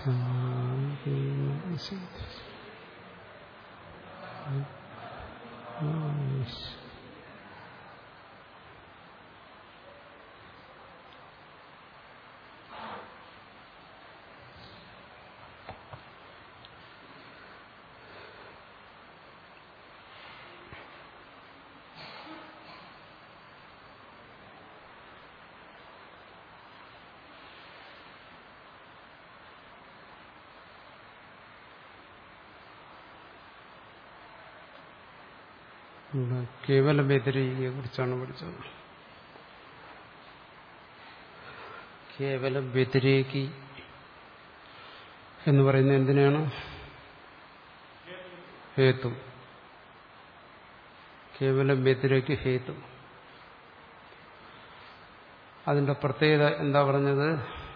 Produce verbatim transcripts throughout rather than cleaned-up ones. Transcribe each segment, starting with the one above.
കേവല വ്യതിരേകിയെ കുറിച്ചാണ് പഠിച്ചത്. കേവല വ്യതിരേകി എന്ന് പറയുന്നത് എന്തിനാണ്? ഹേതു. കേവല വ്യതിരേകി ഹേതു. അതിന്റെ പ്രത്യേകത എന്താ പറഞ്ഞത്?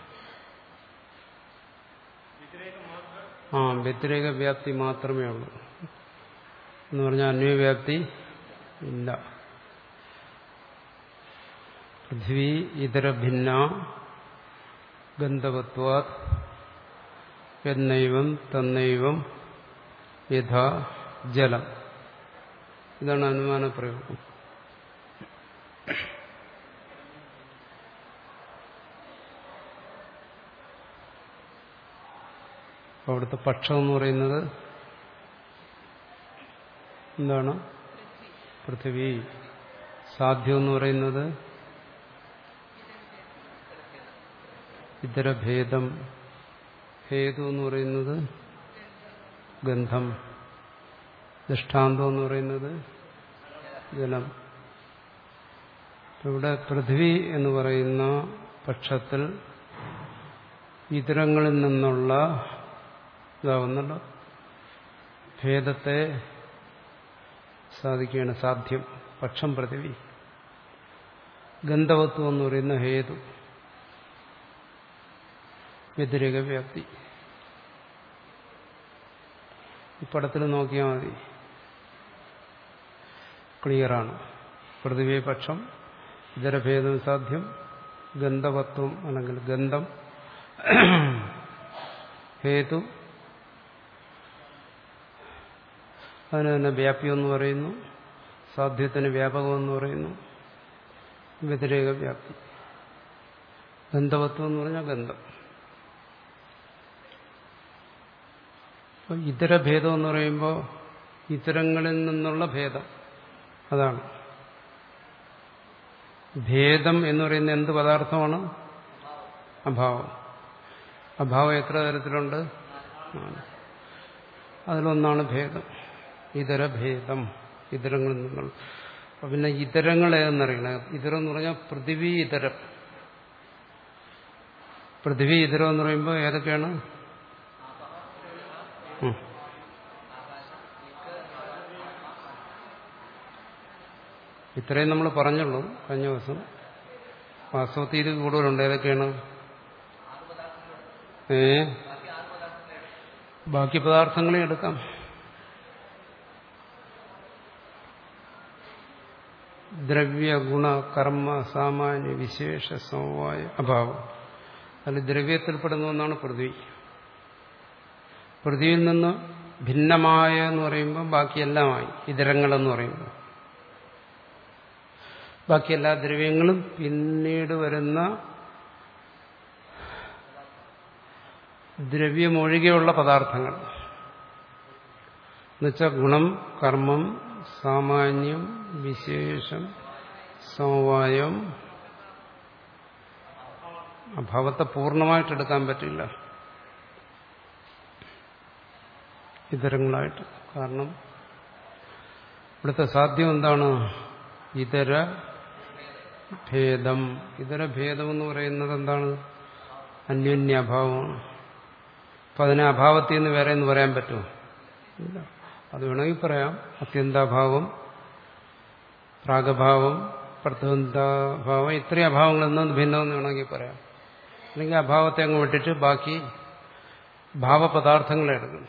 ആ വ്യതിരേക വ്യാപ്തി മാത്രമേ ഉള്ളൂ എന്ന് പറഞ്ഞാൽ അന്വയവ്യാപ്തി ഇല്ല. പൃഥ്വി ഇതര ഭിന്ന ഗന്ധവത്വാത് എന്നൈവം തന്നൈവം യഥാ ജലം. ഇതാണ് അനുമാന പ്രയോഗം. അവിടുത്തെ പക്ഷം എന്ന് പറയുന്നത് എന്താണ്? പൃഥ്വി. സാധ്യം എന്ന് പറയുന്നത് ഇതരഭേദം. ഹേതു എന്ന് പറയുന്നത് ഗന്ധം. ദൃഷ്ടാന്തം എന്ന് പറയുന്നത് ജലം. ഇവിടെ പൃഥ്വി എന്ന് പറയുന്ന പക്ഷത്തിൽ ഇതരങ്ങളിൽ നിന്നുള്ള ഇതാവുന്നല്ലോ ഭേദത്തെ സാധിക്കുകയാണ് സാധ്യം. പക്ഷം പൃഥ്വി. ഗന്ധവത്വം എന്ന് പറയുന്ന ഹേതു. വ്യതിരേക വ്യാപ്തി. ഈ പടത്തിൽ നോക്കിയാൽ മതി, ക്ലിയറാണ്. പൃഥ്വി പക്ഷം, ഇതരഭേദം സാധ്യം, ഗന്ധവത്വം അല്ലെങ്കിൽ ഗന്ധം ഹേതു. അതിന് തന്നെ വ്യാപ്യമെന്ന് പറയുന്നു, സാധ്യത്തിന് വ്യാപകമെന്ന് പറയുന്നു. വ്യതിരേക വ്യാപ്തി. ഗന്ധവത്വം എന്ന് പറഞ്ഞാൽ ഗന്ധം. അപ്പോൾ ഇതര ഭേദം എന്ന് പറയുമ്പോൾ ഇതരങ്ങളിൽ നിന്നുള്ള ഭേദം, അതാണ് ഭേദം എന്ന് പറയുന്ന എന്ത് പദാർത്ഥമാണ്? അഭാവം. അഭാവം എത്ര തരത്തിലുണ്ട്? അതിലൊന്നാണ് ഭേദം. ഇതര ഭേദം, ഇതരങ്ങളിൽ നിന്നുള്ള. അപ്പൊ പിന്നെ ഇതരങ്ങൾ ഏതെന്നറിയണം. ഇതരം എന്ന് പറഞ്ഞാൽ പൃഥിവി ഇതരം. പൃഥിവി ഇതരം എന്ന് പറയുമ്പോൾ ഏതൊക്കെയാണ്? ഇത്രയും നമ്മൾ പറഞ്ഞുള്ളൂ കഴിഞ്ഞ ദിവസം. വാസ്തവത്തിൽ ഇത് കൂടുതലുണ്ട്. ഏതൊക്കെയാണ്? ഏ ബാക്കി പദാർത്ഥങ്ങളെ എടുക്കാം. ദ്രവ്യ ഗുണ കർമ്മ സാമാന്യ വിശേഷ സമവായ അഭാവം. അതിൽ ദ്രവ്യത്തിൽപ്പെടുന്ന ഒന്നാണ് പൃഥ്വി. പൃഥ്വിയിൽ നിന്ന് ഭിന്നമായ എന്ന് പറയുമ്പോൾ ബാക്കിയെല്ലാമായി ഇതരങ്ങളെന്ന് പറയുമ്പോൾ ബാക്കി എല്ലാ ദ്രവ്യങ്ങളും പിന്നീട് വരുന്ന ദ്രവ്യമൊഴികെയുള്ള പദാർത്ഥങ്ങൾ എന്നുവെച്ചാൽ ഗുണം കർമ്മം സാമാന്യം വിശേഷം സമവായം. അഭാവത്തെ പൂർണ്ണമായിട്ടെടുക്കാൻ പറ്റില്ല ഇതരങ്ങളായിട്ട്. കാരണം ഇവിടുത്തെ സാധ്യം എന്താണ്? ഇതര ഭേദം. ഇതര ഭേദം എന്ന് പറയുന്നത് എന്താണ്? അന്യോന്യാഭാവമാണ്. അപ്പൊ അതിനെ അഭാവത്തിൽ നിന്ന് വേറെ എന്ന് പറയാൻ പറ്റുമോ? ഇല്ല. അത് വേണമെങ്കിൽ പറയാം. അത്യന്താഭാവം, പ്രാഗഭാവം, പ്രത്യന്താഭാവം, ഇത്രയും അഭാവങ്ങളിൽ നിന്ന് ഭിന്നമെന്ന് വേണമെങ്കിൽ പറയാം. അല്ലെങ്കിൽ അഭാവത്തെ അങ്ങ് വിട്ടിട്ട് ബാക്കി ഭാവപദാർത്ഥങ്ങളെ എടുക്കും.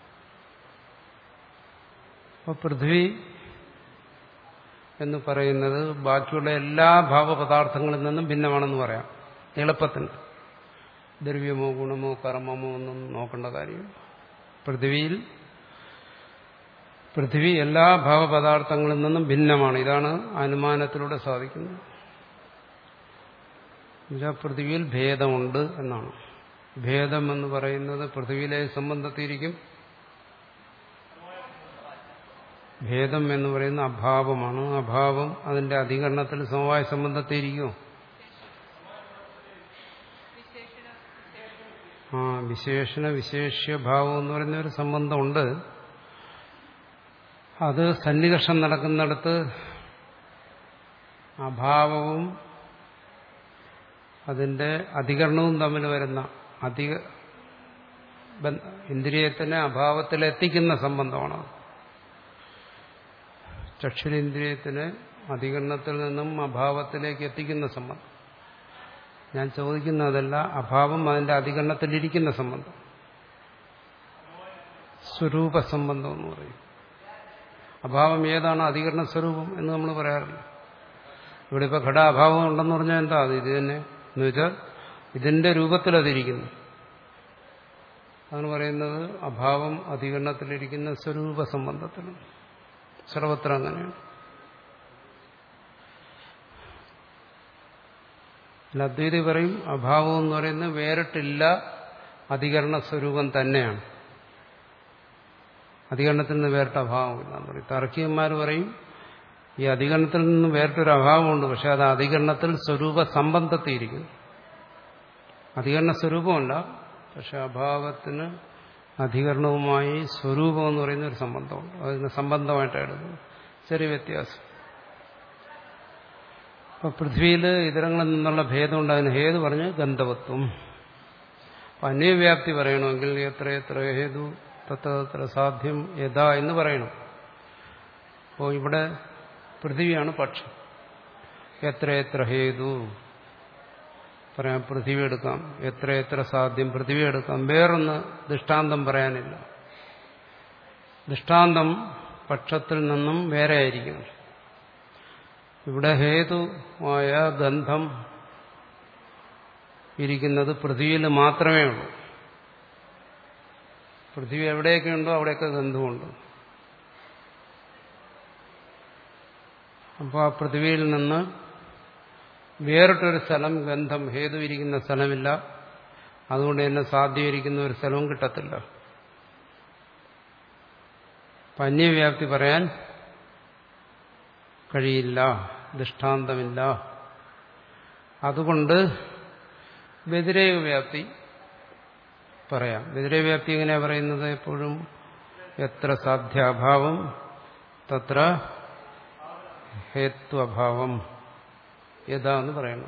അപ്പോൾ പൃഥ്വി എന്ന് പറയുന്നത് ബാക്കിയുള്ള എല്ലാ ഭാവപദാർത്ഥങ്ങളിൽ നിന്നും ഭിന്നമാണെന്ന് പറയാം എളുപ്പത്തിന്. ദ്രവ്യമോ ഗുണമോ കർമ്മമോ ഒന്നും നോക്കേണ്ട കാര്യം. പൃഥ്വിയിൽ പൃഥ്വി എല്ലാ ഭാവപദാർത്ഥങ്ങളിൽ നിന്നും ഭിന്നമാണ്. ഇതാണ് അനുമാനത്തിലൂടെ സാധിക്കുന്നത്. പൃഥ്വിയിൽ ഭേദമുണ്ട് എന്നാണ്. ഭേദം എന്ന് പറയുന്നത് പൃഥ്വിയിലെ സംബന്ധത്തിരിക്കും. ഭേദം എന്ന് പറയുന്ന അഭാവമാണ്. അഭാവം അതിന്റെ അധികരണത്തിൽ സമവായ സംബന്ധത്തിരിക്കും. ആ വിശേഷണ വിശേഷ്യഭാവം എന്ന് പറയുന്ന ഒരു സംബന്ധമുണ്ട്. അത് സന്നികർഷം നടക്കുന്നിടത്ത് അഭാവവും അതിന്റെ അധികരണവും തമ്മിൽ വരുന്ന അധിക ഇന്ദ്രിയത്തിനെ അഭാവത്തിലെത്തിക്കുന്ന സംബന്ധമാണ്. ചക്ഷുരേന്ദ്രിയത്തിനെ അധികരണത്തിൽ നിന്നും അഭാവത്തിലേക്ക് എത്തിക്കുന്ന സംബന്ധം. ഞാൻ ചോദിക്കുന്നതല്ല, അഭാവം അതിന്റെ അധികരണത്തിലിരിക്കുന്ന സംബന്ധം. സ്വരൂപ സംബന്ധം എന്ന് പറയും. അഭാവം ഏതാണ് അധികരണ സ്വരൂപം എന്ന് നമ്മൾ പറയാറില്ല. ഇവിടെ ഇപ്പൊ ഘടാഭാവം ഉണ്ടെന്ന് പറഞ്ഞാൽ എന്താ? അത് ഇത് തന്നെ എന്ന് വെച്ചാൽ ഇതിന്റെ രൂപത്തിൽ അതിരിക്കുന്നു. അതാണ് പറയുന്നത് അഭാവം അധികരണത്തിലിരിക്കുന്ന സ്വരൂപ സംബന്ധത്തിലാണ്. സർവത്ര അങ്ങനെയാണ്. അദ്വൈതി പറയും അഭാവം എന്ന് പറയുന്നത് വേറിട്ടില്ല, അധികരണ സ്വരൂപം തന്നെയാണ്. അധികരണത്തിൽ നിന്ന് വേറിട്ട അഭാവമില്ല എന്ന് പറയും. താർക്കികന്മാർ പറയും ഈ അധികരണത്തിൽ നിന്ന് വേറിട്ടൊരു അഭാവമുണ്ട്, പക്ഷെ അത് അധികരണത്തിൽ സ്വരൂപ സംബന്ധത്തിയിരിക്കുന്നു. അധികരണ സ്വരൂപമല്ല, പക്ഷെ അഭാവത്തിന് അധികരണവുമായി സ്വരൂപം എന്ന് പറയുന്ന ഒരു സംബന്ധമുണ്ട്. അതിന് സംബന്ധമായിട്ടാണ് എടുക്കുന്നത്. ചെറിയ വ്യത്യാസം. അപ്പൊ പൃഥ്വിയിൽ ഇതരങ്ങളിൽ നിന്നുള്ള ഭേദമുണ്ട്. അതിന് ഹേതു പറഞ്ഞ് ഗന്ധവത്വം. അപ്പൊ അന്യവ്യാപ്തി പറയണമെങ്കിൽ എത്ര എത്ര ഹേതു തത്ര സാധ്യം യഥാ എന്ന് പറയണം. അപ്പോൾ ഇവിടെ പൃഥ്വിയാണ് പക്ഷം. എത്ര എത്ര ഹേതു പറയാം, പൃഥ്വി എടുക്കാം. എത്ര എത്ര സാധ്യം പൃഥ്വി എടുക്കാം. വേറൊന്ന് ദൃഷ്ടാന്തം പറയാനില്ല. ദൃഷ്ടാന്തം പക്ഷത്തിൽ നിന്നും വേറെ ആയിരിക്കും. ഇവിടെ ഹേതുവായ ഗന്ധം ഇരിക്കുന്നത് പൃഥ്വിയിൽ മാത്രമേ ഉള്ളൂ. പൃഥ്വി എവിടെയൊക്കെ ഉണ്ടോ അവിടെയൊക്കെ ഗന്ധമുണ്ട്. അപ്പോൾ ആ പൃഥ്വിയിൽ നിന്ന് വേറിട്ടൊരു സ്ഥലം ഗന്ധം ഹേതു ഇരിക്കുന്ന സ്ഥലമില്ല. അതുകൊണ്ട് തന്നെ സാധ്യമായിരിക്കുന്ന ഒരു സ്ഥലവും കിട്ടത്തില്ല. അന്യവ്യാപ്തി പറയാൻ കഴിയില്ല, ദൃഷ്ടാന്തമില്ല. അതുകൊണ്ട് വ്യതിരേക വ്യാപ്തി പറയാം. വ്യതിരേക വ്യാപ്തി എങ്ങനെയാ പറയുന്നത്? എപ്പോഴും എത്ര സാധ്യാഭാവം തത്ര ഹേത്വഭാവം യഥാ എന്ന് പറയണം.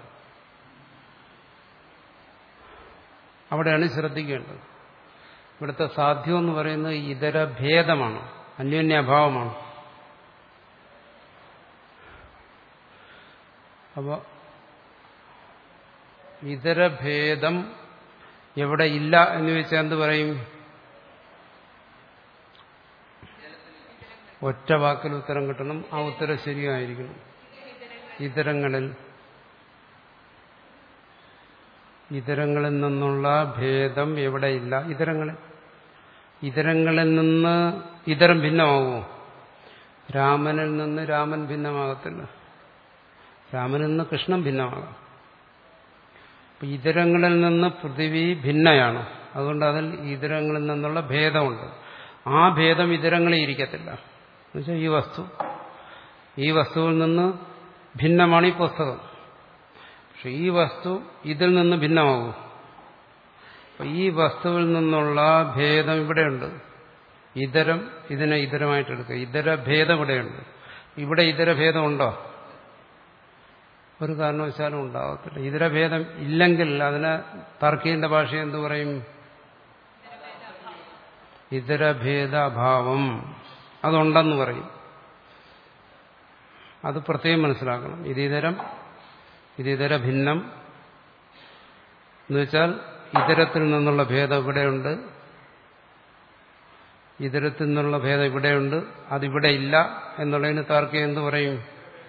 അവിടെയാണ് ശ്രദ്ധിക്കേണ്ടത്. ഇവിടുത്തെ സാധ്യം എന്ന് പറയുന്നത് ഇതര ഭേദമാണ്, അന്യോന്യാഭാവമാണ്. അപ്പോൾ ഇതരഭേദം എവിടെ ഇല്ല എന്ന് വെച്ചാൽ എന്ത് പറയും? ഒറ്റ വാക്കിൽ ഉത്തരം കിട്ടണം. ആ ഉത്തരം ശരിയായിരിക്കണം. ഇതരങ്ങളിൽ ഇതരങ്ങളിൽ നിന്നുള്ള ഭേദം എവിടെയില്ല. ഇതരങ്ങളിൽ ഇതരങ്ങളിൽ നിന്ന് ഇതരം ഭിന്നമാകുമോ? രാമനിൽ നിന്ന് രാമൻ ഭിന്നമാകത്തില്ല. രാമനിൽ നിന്ന് കൃഷ്ണൻ ഭിന്നമാകാം. അപ്പൊ ഇതരങ്ങളിൽ നിന്ന് പൃഥിവി ഭിന്നയാണ്. അതുകൊണ്ട് അതിൽ ഇതരങ്ങളിൽ നിന്നുള്ള ഭേദമുണ്ട്. ആ ഭേദം ഇതരങ്ങളിൽ ഇരിക്കത്തില്ല. എന്നുവെച്ചാൽ ഈ വസ്തു ഈ വസ്തുവിൽ നിന്ന് ഭിന്നമാണ് ഈ പുസ്തകം. പക്ഷെ ഈ വസ്തു ഇതിൽ നിന്ന് ഭിന്നമാകും. അപ്പൊ ഈ വസ്തുവിൽ നിന്നുള്ള ഭേദം ഇവിടെയുണ്ട്. ഇതരം ഇതിനെ ഇതരമായിട്ടെടുക്കുക. ഇതര ഭേദം ഇവിടെയുണ്ട്. ഇവിടെ ഇതര ഭേദമുണ്ടോ? ഒരു കാരണവശാലും ഉണ്ടാകത്തില്ല. ഇതരഭേദം ഇല്ലെങ്കിൽ അതിനെ തർക്കീന്റെ ഭാഷ എന്തു പറയും? ഇതരഭേദാഭാവം അതുണ്ടെന്ന് പറയും. അത് പ്രത്യേകം മനസ്സിലാക്കണം. ഇതിതരം ഇതിതര ഭിന്നം എന്നുവെച്ചാൽ ഇതരത്തിൽ നിന്നുള്ള ഭേദം ഇവിടെയുണ്ട്, ഇതരത്തിൽ നിന്നുള്ള ഭേദം ഇവിടെയുണ്ട്, അതിവിടെ ഇല്ല എന്നുള്ളതിന് താർക്കികം എന്തു പറയും?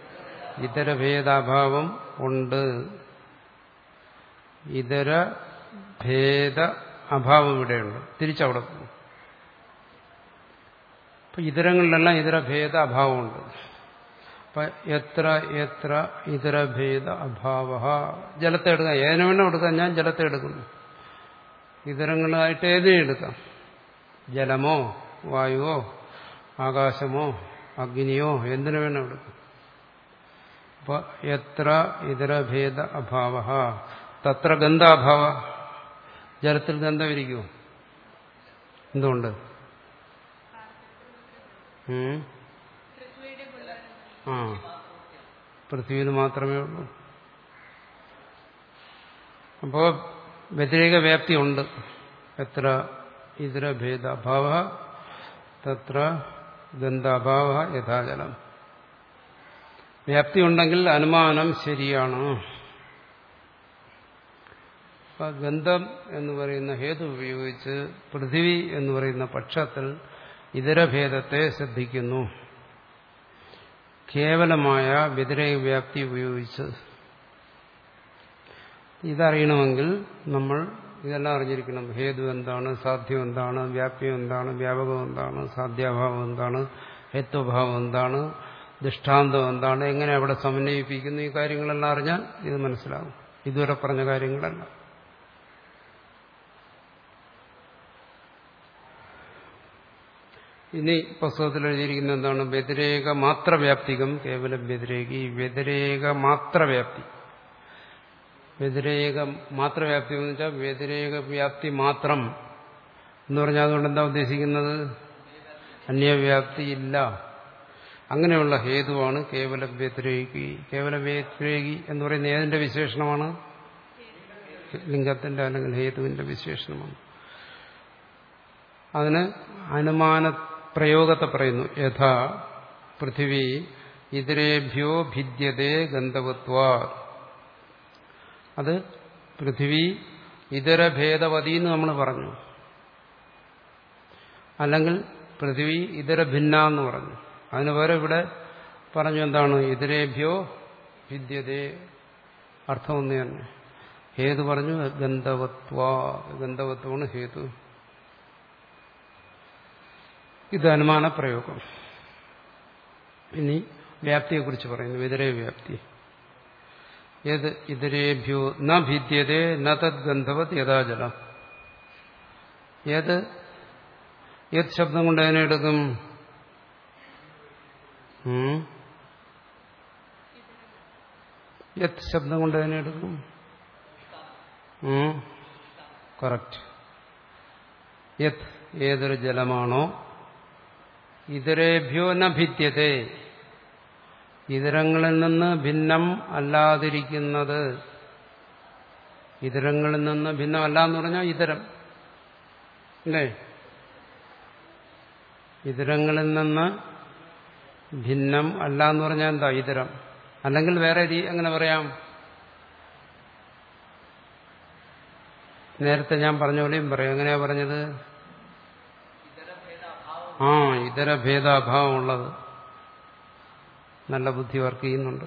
ഇതരഭേദാഭാവം ഉണ്ട്. ഇതര ഭേദ അഭാവം ഇവിടെയുണ്ട്. തിരിച്ചവിടെ പോകും. അപ്പൊ ഇതരങ്ങളിലെല്ലാം ഇതര ഭേദ അഭാവമുണ്ട്. അപ്പൊ എത്ര എത്ര ഇതര ഭേദ അഭാവ. ജലത്തെ എടുക്കാം, ഏതിനെ വേണം എടുക്കാം. ഞാൻ ജലത്തെ എടുക്കുന്നു. ഇതരങ്ങളായിട്ട് ഏതിനെ എടുക്കാം. ജലമോ വായുവോ ആകാശമോ അഗ്നിയോ എന്തിനു വേണം എടുക്കാം. അപ്പൊ എത്ര ഇതര ഭേദ അഭാവ തത്ര ഗന്ധാഭാവ. ജലത്തിൽ ഗന്ധമിരിക്കുമോ? എന്തുകൊണ്ട്? ആ പൃഥ്വിയിൽ മാത്രമേ ഉള്ളൂ. അപ്പോ വ്യതിരേക വ്യാപ്തി ഉണ്ട്. എത്ര ഇതര ഭേദാഭാവ തത്ര ഗന്ധാഭാവ യഥാജലം. വ്യാപ്തി ഉണ്ടെങ്കിൽ അനുമാനം ശരിയാണ്. അപ്പൊ ഗന്ധം എന്ന് പറയുന്ന ഹേതു ഉപയോഗിച്ച് പൃഥിവി എന്ന് പറയുന്ന പക്ഷത്തിൽ ഇതരഭേദത്തെ ശ്രദ്ധിക്കുന്നു. കേവലമായ വ്യതിരേക വ്യാപ്തി ഉപയോഗിച്ച്. ഇതറിയണമെങ്കിൽ നമ്മൾ ഇതെല്ലാം അറിഞ്ഞിരിക്കണം. ഹേതു എന്താണ്, സാധ്യം എന്താണ്, വ്യാപ്യം എന്താണ്, വ്യാപകം എന്താണ്, സാധ്യാഭാവം എന്താണ്, ഹേത്വഭാവം എന്താണ്, ദൃഷ്ടാന്തം എന്താണ്, എങ്ങനെ അവിടെ സമന്വയിപ്പിക്കുന്നു, ഈ കാര്യങ്ങളെല്ലാം അറിഞ്ഞാൽ ഇത് മനസ്സിലാകും. ഇതുവരെ പറഞ്ഞ കാര്യങ്ങളല്ല. ഇനി പുസ്തകത്തിൽ എഴുതിയിരിക്കുന്ന എന്താണ്? വ്യതിരേക മാത്രവ്യാപ്തികം കേവലം വ്യതിരേകി. വ്യതിരേക മാത്രവ്യാപ്തി. വ്യതിരേക മാത്രവ്യാപ്തി എന്ന് വെച്ചാൽ വ്യതിരേക വ്യാപ്തി മാത്രം എന്ന് പറഞ്ഞാൽ അതുകൊണ്ട് എന്താ ഉദ്ദേശിക്കുന്നത്? അന്യവ്യാപ്തി ഇല്ല. അങ്ങനെയുള്ള ഹേതുവാണ് കേവല വ്യതിരേകി. കേവല വ്യതിരേകി എന്ന് പറയുന്ന ഏതിന്റെ വിശേഷണമാണ്? ലിംഗത്തിന്റെ അല്ലെങ്കിൽ ഹേതുവിന്റെ വിശേഷണമാണ്. അതിന് അനുമാന പ്രയോഗത്തെ പറയുന്നു. യഥാ പൃഥിവി ഇതരേഭ്യോ ഭിദ്യതേ ഗന്ധവത്വാ. അത് പൃഥിവി ഇതരഭേദവതി എന്ന് നമ്മൾ പറഞ്ഞു. അല്ലെങ്കിൽ പൃഥിവി ഇതര ഭിന്ന എന്ന് പറഞ്ഞു. അതിന് പകരം ഇവിടെ പറഞ്ഞു എന്താണ്? ഇതരേഭ്യോ ഭിദ്യതേ. അർത്ഥം ഒന്ന് തന്നെ. ഹേതു പറഞ്ഞു ഗന്ധവത്വാ. ഗന്ധവത്വമാണ് ഹേതു. ഇത് അനുമാന പ്രയോഗം. ഇനി വ്യാപ്തിയെക്കുറിച്ച് പറയുന്നു. ഇതരേ വ്യാപ്തി. ഏത് ഇതരേഭ്യോ ന ഭിദ്യതേ ന തദ് ഗന്ധവത് യഥാജലം. ഏത് ഏത് ശബ്ദം കൊണ്ട് അതിനെ എടുക്കും? യത് ശബ്ദം കൊണ്ട് അതിനെ എടുക്കും? കറക്റ്റ്. യത് ഏതൊരു ജലമാണോ ഇതരേഭ്യോ ന ഭിദ്യതേ, ഇതരങ്ങളിൽ നിന്ന് ഭിന്നം അല്ലാതിരിക്കുന്നത്. ഇതരങ്ങളിൽ നിന്ന് ഭിന്നമല്ല എന്ന് പറഞ്ഞാൽ ഇതരം അല്ലേ? ഇതരങ്ങളിൽ നിന്ന് ഭിന്നം അല്ല എന്ന് പറഞ്ഞാൽ എന്താ? ഇതരം. അല്ലെങ്കിൽ വേറെ എങ്ങനെ പറയാം? നേരത്തെ ഞാൻ പറഞ്ഞ പോലെയും പറയാം. എങ്ങനെയാ പറഞ്ഞത്? ആ ഇതര ഭേദാഭാവം ഉള്ളത്. നല്ല ബുദ്ധി വർക്ക് ചെയ്യുന്നുണ്ട്.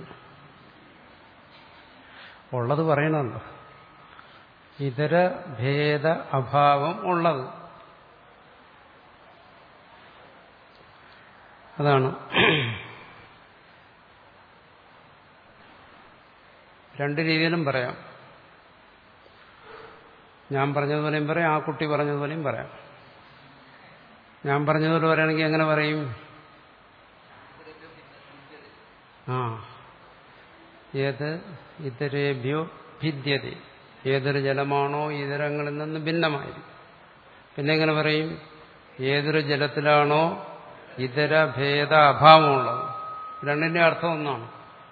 ഉള്ളത് പറയണമല്ലോ. ഇതര ഭേദ അഭാവം ഉള്ളത്. അതാണ്. രണ്ട് രീതിയിലും പറയാം. ഞാൻ പറഞ്ഞതുപോലെയും പറയാം, ആ കുട്ടി പറഞ്ഞതുപോലെയും പറയാം. ഞാൻ പറഞ്ഞതുപോലെ പറയുകയാണെങ്കിൽ എങ്ങനെ പറയും? ആ ഏത് ഇതരേഭ്യോ ഭിദ്യത. ഏതൊരു ജലമാണോ ഇതരങ്ങളിൽ നിന്ന് ഭിന്നമായിരിക്കും. പിന്നെ എങ്ങനെ പറയും? ഏതൊരു ജലത്തിലാണോ ഇതര ഭേദ അഭാവമുള്ളത്. രണ്ടിന്റെ അർത്ഥം ഒന്നാണ്.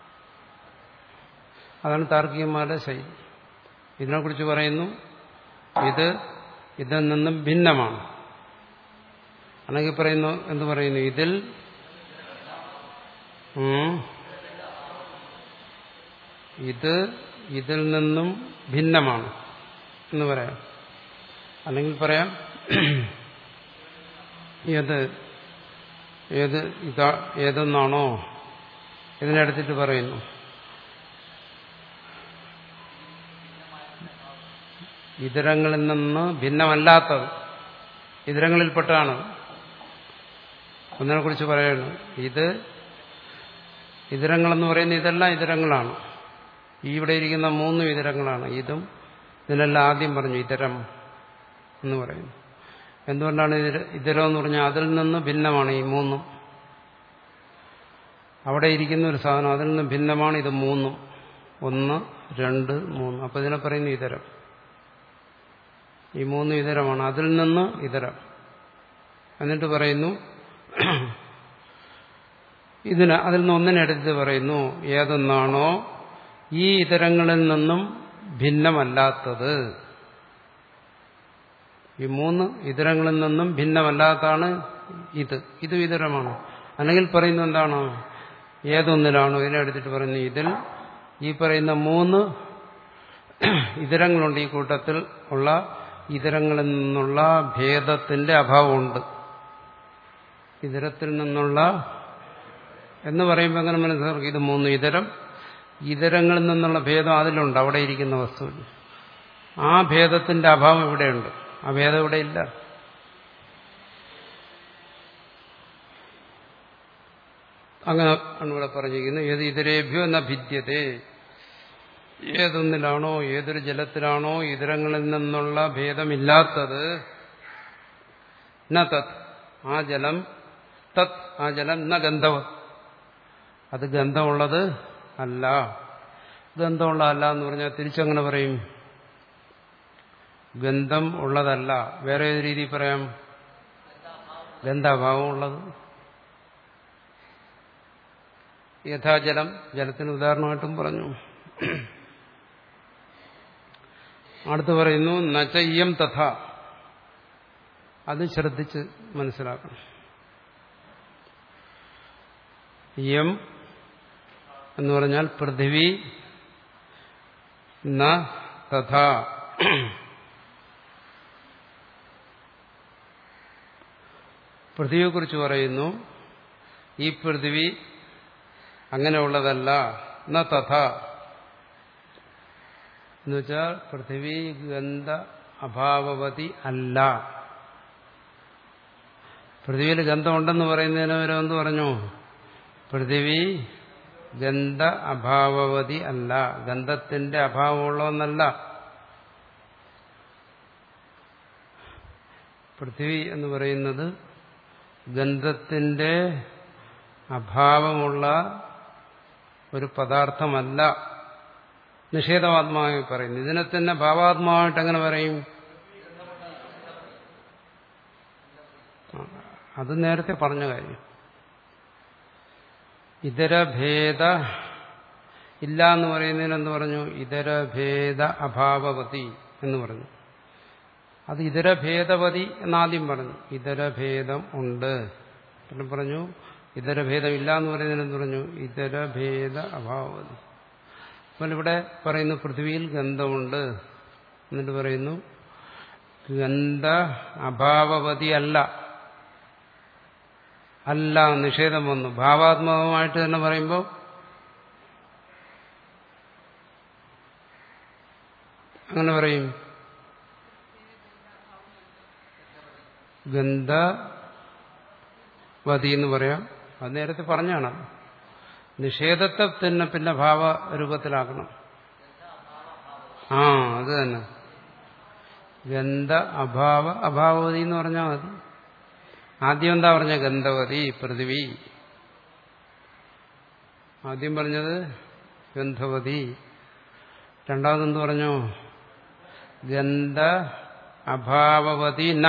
അതാണ് താർക്കികന്മാരുടെ ശൈലി. ഇതിനെക്കുറിച്ച് പറയുന്നു ഇത് ഇതിൽ നിന്നും ഭിന്നമാണ്. അല്ലെങ്കിൽ പറയുന്നു എന്ത് പറയുന്നു? ഇതിൽ ഇത് ഇതിൽ നിന്നും ഭിന്നമാണ് എന്ന് പറയാം. അല്ലെങ്കിൽ പറയാം ഏത് ഏത് ഇതാ ഏതെന്നാണോ ഇതിനെടുത്തിട്ട് പറയുന്നു ഇതരങ്ങളിൽ നിന്ന് ഭിന്നമല്ലാത്തത്, ഇതരങ്ങളിൽപ്പെട്ടാണ്. ഒന്നിനെ കുറിച്ച് പറയുന്നു, ഇത് ഇതരങ്ങളെന്ന് പറയുന്ന ഇതെല്ലാം ഇതരങ്ങളാണ്. ഈ ഇവിടെ ഇരിക്കുന്ന മൂന്നും ഇതരങ്ങളാണ്. ഇതും ഇതിനെല്ലാം ആദ്യം പറഞ്ഞു ഇതരം എന്ന് പറയുന്നു. എന്തുകൊണ്ടാണ് ഇതര ഇതരം എന്ന് പറഞ്ഞാൽ അതിൽ നിന്ന് ഭിന്നമാണ് ഈ മൂന്നും. അവിടെ ഇരിക്കുന്ന ഒരു സാധനം അതിൽ നിന്ന് ഭിന്നമാണ് ഇത് മൂന്നും. ഒന്ന്, രണ്ട്, മൂന്ന്. അപ്പൊ ഇതിനെ പറയുന്നു ഇതരം. ഈ മൂന്നും ഇതരമാണ്, അതിൽ നിന്ന് ഇതരം. എന്നിട്ട് പറയുന്നു ഇതിന് അതിൽ നിന്ന് ഒന്നിനെടുത്ത് പറയുന്നു ഏതൊന്നാണോ ഈ ഇതരങ്ങളിൽ നിന്നും ഭിന്നമല്ലാത്തത്. ഈ മൂന്ന് ഇതരങ്ങളിൽ നിന്നും ഭിന്നമല്ലാത്തതാണ് ഇത്. ഇത് ഇതരമാണ്. അല്ലെങ്കിൽ പറയുന്നത് എന്താണ്? ഏതൊന്നിലാണോ ഇതിനെ എടുത്തിട്ട് പറയുന്നു ഇതിൽ ഈ പറയുന്ന മൂന്ന് ഇതരങ്ങളുണ്ട്. ഈ കൂട്ടത്തിൽ ഉള്ള ഇതരങ്ങളിൽ നിന്നുള്ള ഭേദത്തിന്റെ അഭാവമുണ്ട്. ഇതരത്തിൽ നിന്നുള്ള എന്ന് പറയുമ്പോൾ എങ്ങനെ മനസ്സിലാക്കും? ഇത് മൂന്ന് ഇതരം, ഇതരങ്ങളിൽ നിന്നുള്ള ഭേദം അതിലുണ്ട്, അവിടെ ഇരിക്കുന്ന വസ്തുവിൽ. ആ ഭേദത്തിന്റെ അഭാവം ഇവിടെയുണ്ട്. ആ ഭേദം ഇവിടെ ഇല്ല. അങ്ങനെ ആണ് ഇവിടെ പറഞ്ഞിരിക്കുന്നത്. ഏത് ഇതരേഭ്യോ എന്ന ഭിദ്യതേ, ഏതൊന്നിലാണോ ഏതൊരു ജലത്തിലാണോ ഇതരങ്ങളിൽ നിന്നുള്ള ഭേദമില്ലാത്തത്, ന തത് ആ ജലം, തത് ആ ജലം ന ഗന്ധവ അത് ഗന്ധമുള്ളത് അല്ല. ഗന്ധമുള്ളതല്ല എന്ന് പറഞ്ഞാൽ തിരിച്ചങ്ങനെ പറയും, ഗന്ധം ഉള്ളതല്ല. വേറെ ഏത് രീതിയിൽ പറയാം? ഗന്ധാഭാവം ഉള്ളത്. യഥാജലം, ജലത്തിന് ഉദാഹരണമായിട്ടും പറഞ്ഞു. അടുത്ത് പറയുന്നു നചയ്യം തഥ. അത് ശ്രദ്ധിച്ച് മനസ്സിലാക്കണം. യം എന്ന് പറഞ്ഞാൽ പൃഥിവി ന തഥാ. പൃഥ്വിയെക്കുറിച്ച് പറയുന്നു ഈ പൃഥിവി അങ്ങനെയുള്ളതല്ല. ന തഥാ എന്നുവെച്ചാൽ പൃഥിവി ഗന്ധ അഭാവവതി അല്ല. പൃഥ്വിയിൽ ഗന്ധമുണ്ടെന്ന് പറയുന്നതിന് വരെ എന്ത് പറഞ്ഞു? പൃഥിവി ഗന്ധ അഭാവവതി അല്ല, ഗന്ധത്തിന്റെ അഭാവമുള്ളതെന്നല്ല. പൃഥ്വി എന്ന് പറയുന്നത് ഗന്ധത്തിന്റെ അഭാവമുള്ള ഒരു പദാർത്ഥമല്ല. നിഷേധാത്മാവായി പറയുന്നു. ഇതിനെ തന്നെ ഭാവാത്മാവായിട്ട് എങ്ങനെ പറയും? അത് നേരത്തെ പറഞ്ഞ കാര്യം. ഇതരഭേദ ഇല്ല എന്ന് പറയുന്നതിന് എന്ത് പറഞ്ഞു? ഇതരഭേദ അഭാവവതി എന്ന് പറഞ്ഞു. അത് ഇതരഭേദവതി എന്നാദ്യം പറഞ്ഞു. ഇതരഭേദം ഉണ്ട്. പിന്നെ പറഞ്ഞു ഇതരഭേദം ഇല്ല എന്ന് പറയുന്നതിന് എന്ത് പറഞ്ഞു? ഇതരഭേദ അഭാവവതി. അപ്പോൾ ഇവിടെ പറയുന്നു പൃഥ്വിയിൽ ഗന്ധമുണ്ട്. എന്നിട്ട് പറയുന്നു ഗന്ധ അഭാവവതി അല്ല. അല്ല, നിഷേധം വന്നു. ഭാവാത്മകമായിട്ട് തന്നെ പറയുമ്പോൾ അങ്ങനെ പറയും ഗന്ധവതി എന്ന് പറയാം. അത് നേരത്തെ പറഞ്ഞാണ്. നിഷേധത്തെ തന്നെ പിന്നെ ഭാവരൂപത്തിലാക്കണം. ആ അത് തന്നെ. ഗന്ധ അഭാവ അഭാവവതി എന്ന് പറഞ്ഞാൽ മതി. ആദ്യം എന്താ പറഞ്ഞ? ഗന്ധവതി പൃഥിവി. ആദ്യം പറഞ്ഞത് ഗന്ധവതി. രണ്ടാമതെന്ത് പറഞ്ഞു? ഗന്ധ അഭാവവതി ന.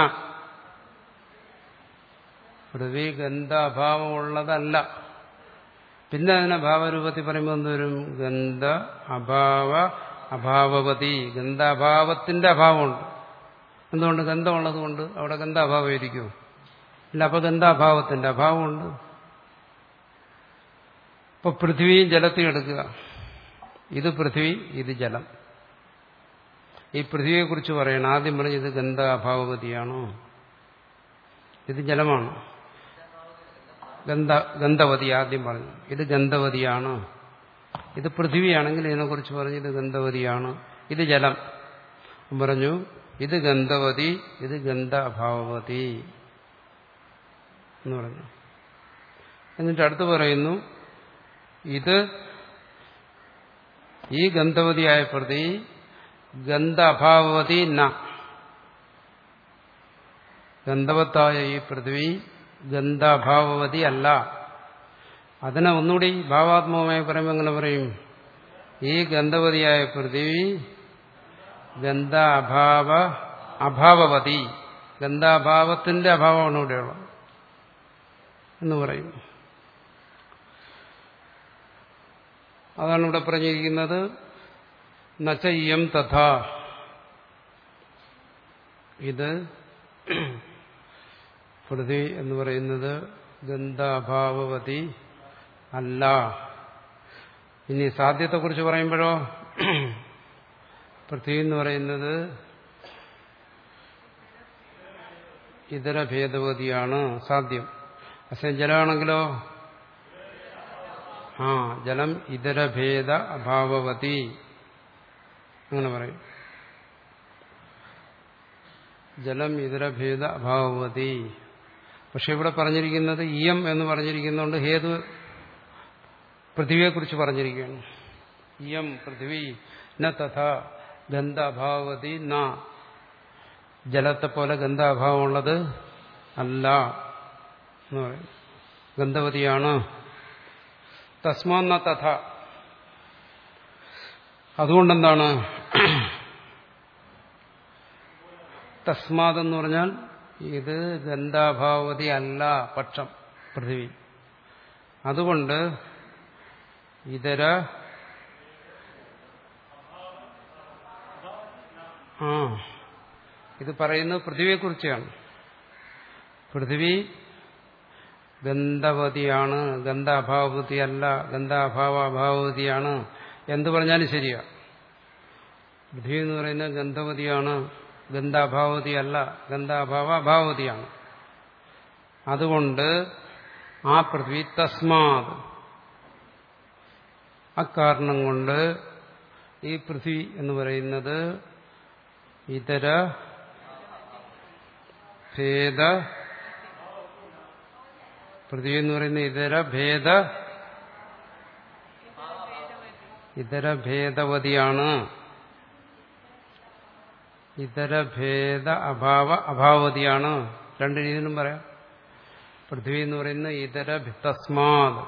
പൃഥ്വി ഗന്ധ അഭാവമുള്ളതല്ല. പിന്നെ അതിനെ ഭാവരൂപത്തിൽ പറയുമ്പോൾ എന്തോരും? ഗന്ധ അഭാവ അഭാവവതി. ഗന്ധാഭാവത്തിന്റെ അഭാവമുണ്ട്. എന്തുകൊണ്ട്? ഗന്ധമുള്ളത് കൊണ്ട് അവിടെ ഗന്ധാഭാവം ഇരിക്കുമോ? ഇല്ല. അപ്പൊ ഗന്ധാഭാവത്തിന്റെ അഭാവമുണ്ട്. ഇപ്പൊ പൃഥ്വിയും ജലത്തെയും എടുക്കുക. ഇത് പൃഥ്വി, ഇത് ജലം. ഈ പൃഥ്വിയെക്കുറിച്ച് പറയണം. ആദ്യം പറഞ്ഞ് ഇത് ഗന്ധാഭാവവതിയാണോ? ഇത് ജലമാണ്. ഗന്ധ ഗന്ധവതി ആദ്യം പറഞ്ഞു. ഇത് ഗന്ധവതിയാണ്. ഇത് പൃഥ്വിയാണെങ്കിൽ ഇതിനെക്കുറിച്ച് പറഞ്ഞു ഇത് ഗന്ധവതിയാണ്. ഇത് ജലം. പറഞ്ഞു ഇത് ഗന്ധവതി, ഇത് ഗന്ധ അഭാവവതി എന്ന് പറഞ്ഞു. എന്നിട്ട് അടുത്ത് പറയുന്നു ഇത് ഈ ഗന്ധവതിയായ പ്രതി ഗന്ധ അഭാവവതി ന, ഗന്ധവത്തായ ഈ പൃഥ്വി ഗന്ധാഭാവവതി അല്ല. അതിനെ ഒന്നുകൂടി ഭാവാത്മകമായി പറയുമ്പോൾ എങ്ങനെ പറയും? ഈ ഗന്ധവതിയായ പൃഥ്വി ഗന്ധ അഭാവ അഭാവവതി, ഗന്ധാഭാവത്തിന്റെ അഭാവമാണ് ഇവിടെയുള്ളത് എന്ന് പറയും. അതാണ് ഇവിടെ പറഞ്ഞിരിക്കുന്നത്. നചയ്യം തഥാ, ഇത് പൃഥ്വി എന്ന് പറയുന്നത് ഗന്ധാഭാവവതി അല്ല. ഇനി സാധ്യത്തെക്കുറിച്ച് പറയുമ്പോഴോ പൃഥ്വി എന്ന് പറയുന്നത് ഇതര ഭേദവതിയാണ് സാധ്യം. പക്ഷെ ജലമാണെങ്കിലോ ആ ജലം ഇതര ഭേദ അഭാവവതി അങ്ങനെ പറയും. ജലം ഇതര ഭേദ അഭാവവതി. പക്ഷെ ഇവിടെ പറഞ്ഞിരിക്കുന്നത് ഇയം എന്ന് പറഞ്ഞിരിക്കുന്നതുകൊണ്ട് ഹേതു പൃഥ്വിയെക്കുറിച്ച് പറഞ്ഞിരിക്കുകയാണ്. ഇയം പൃഥ്വി ന തഥാ ഗന്ധ അഭാവവതി ന, ജലത്തെ പോലെ ഗന്ധാഭാവമുള്ളത് അല്ല എന്ന് പറയും. ഗന്ധവതിയാണ്. തസ്മാ ന തഥ, അതുകൊണ്ടെന്താണ് തസ്മാത് എന്ന് പറഞ്ഞാൽ ഇത് ഗന്ധാഭാവവതി അല്ല പക്ഷം പൃഥ്വി. അതുകൊണ്ട് ഇതര ആ ഇത് പറയുന്നത് പൃഥ്വിയെക്കുറിച്ചാണ്. പൃഥ്വി ഗന്ധവതിയാണ്, ഗന്ധാഭാവവതി അല്ല, ഗന്ധാഭാവ അഭാവവതിയാണ് എന്ത് പറഞ്ഞാലും ശരിയാ. പൃഥ്വി എന്ന് പറയുന്നത് ഗന്ധവതിയാണ്, ഗന്ധാഭാവവതി അല്ല, ഗന്ധാഭാവ അഭാവവതിയാണ്. അതുകൊണ്ട് ആ പൃഥ്വി തസ്മാത്, അക്കാരണം കൊണ്ട് ഈ പൃഥ്വി എന്ന് പറയുന്നത് ഇതര ഭേദ, പൃഥ്വി എന്ന് പറയുന്ന ഇതര ഭേദ ഇതര ഭേദവതിയാണ്, ഇതര ഭേദ അഭാവ അഭാവവതിയാണ്. രണ്ട് രീതിയിലും പറയാം. പൃഥ്വി എന്ന് പറയുന്ന ഇതര തസ്മാത്,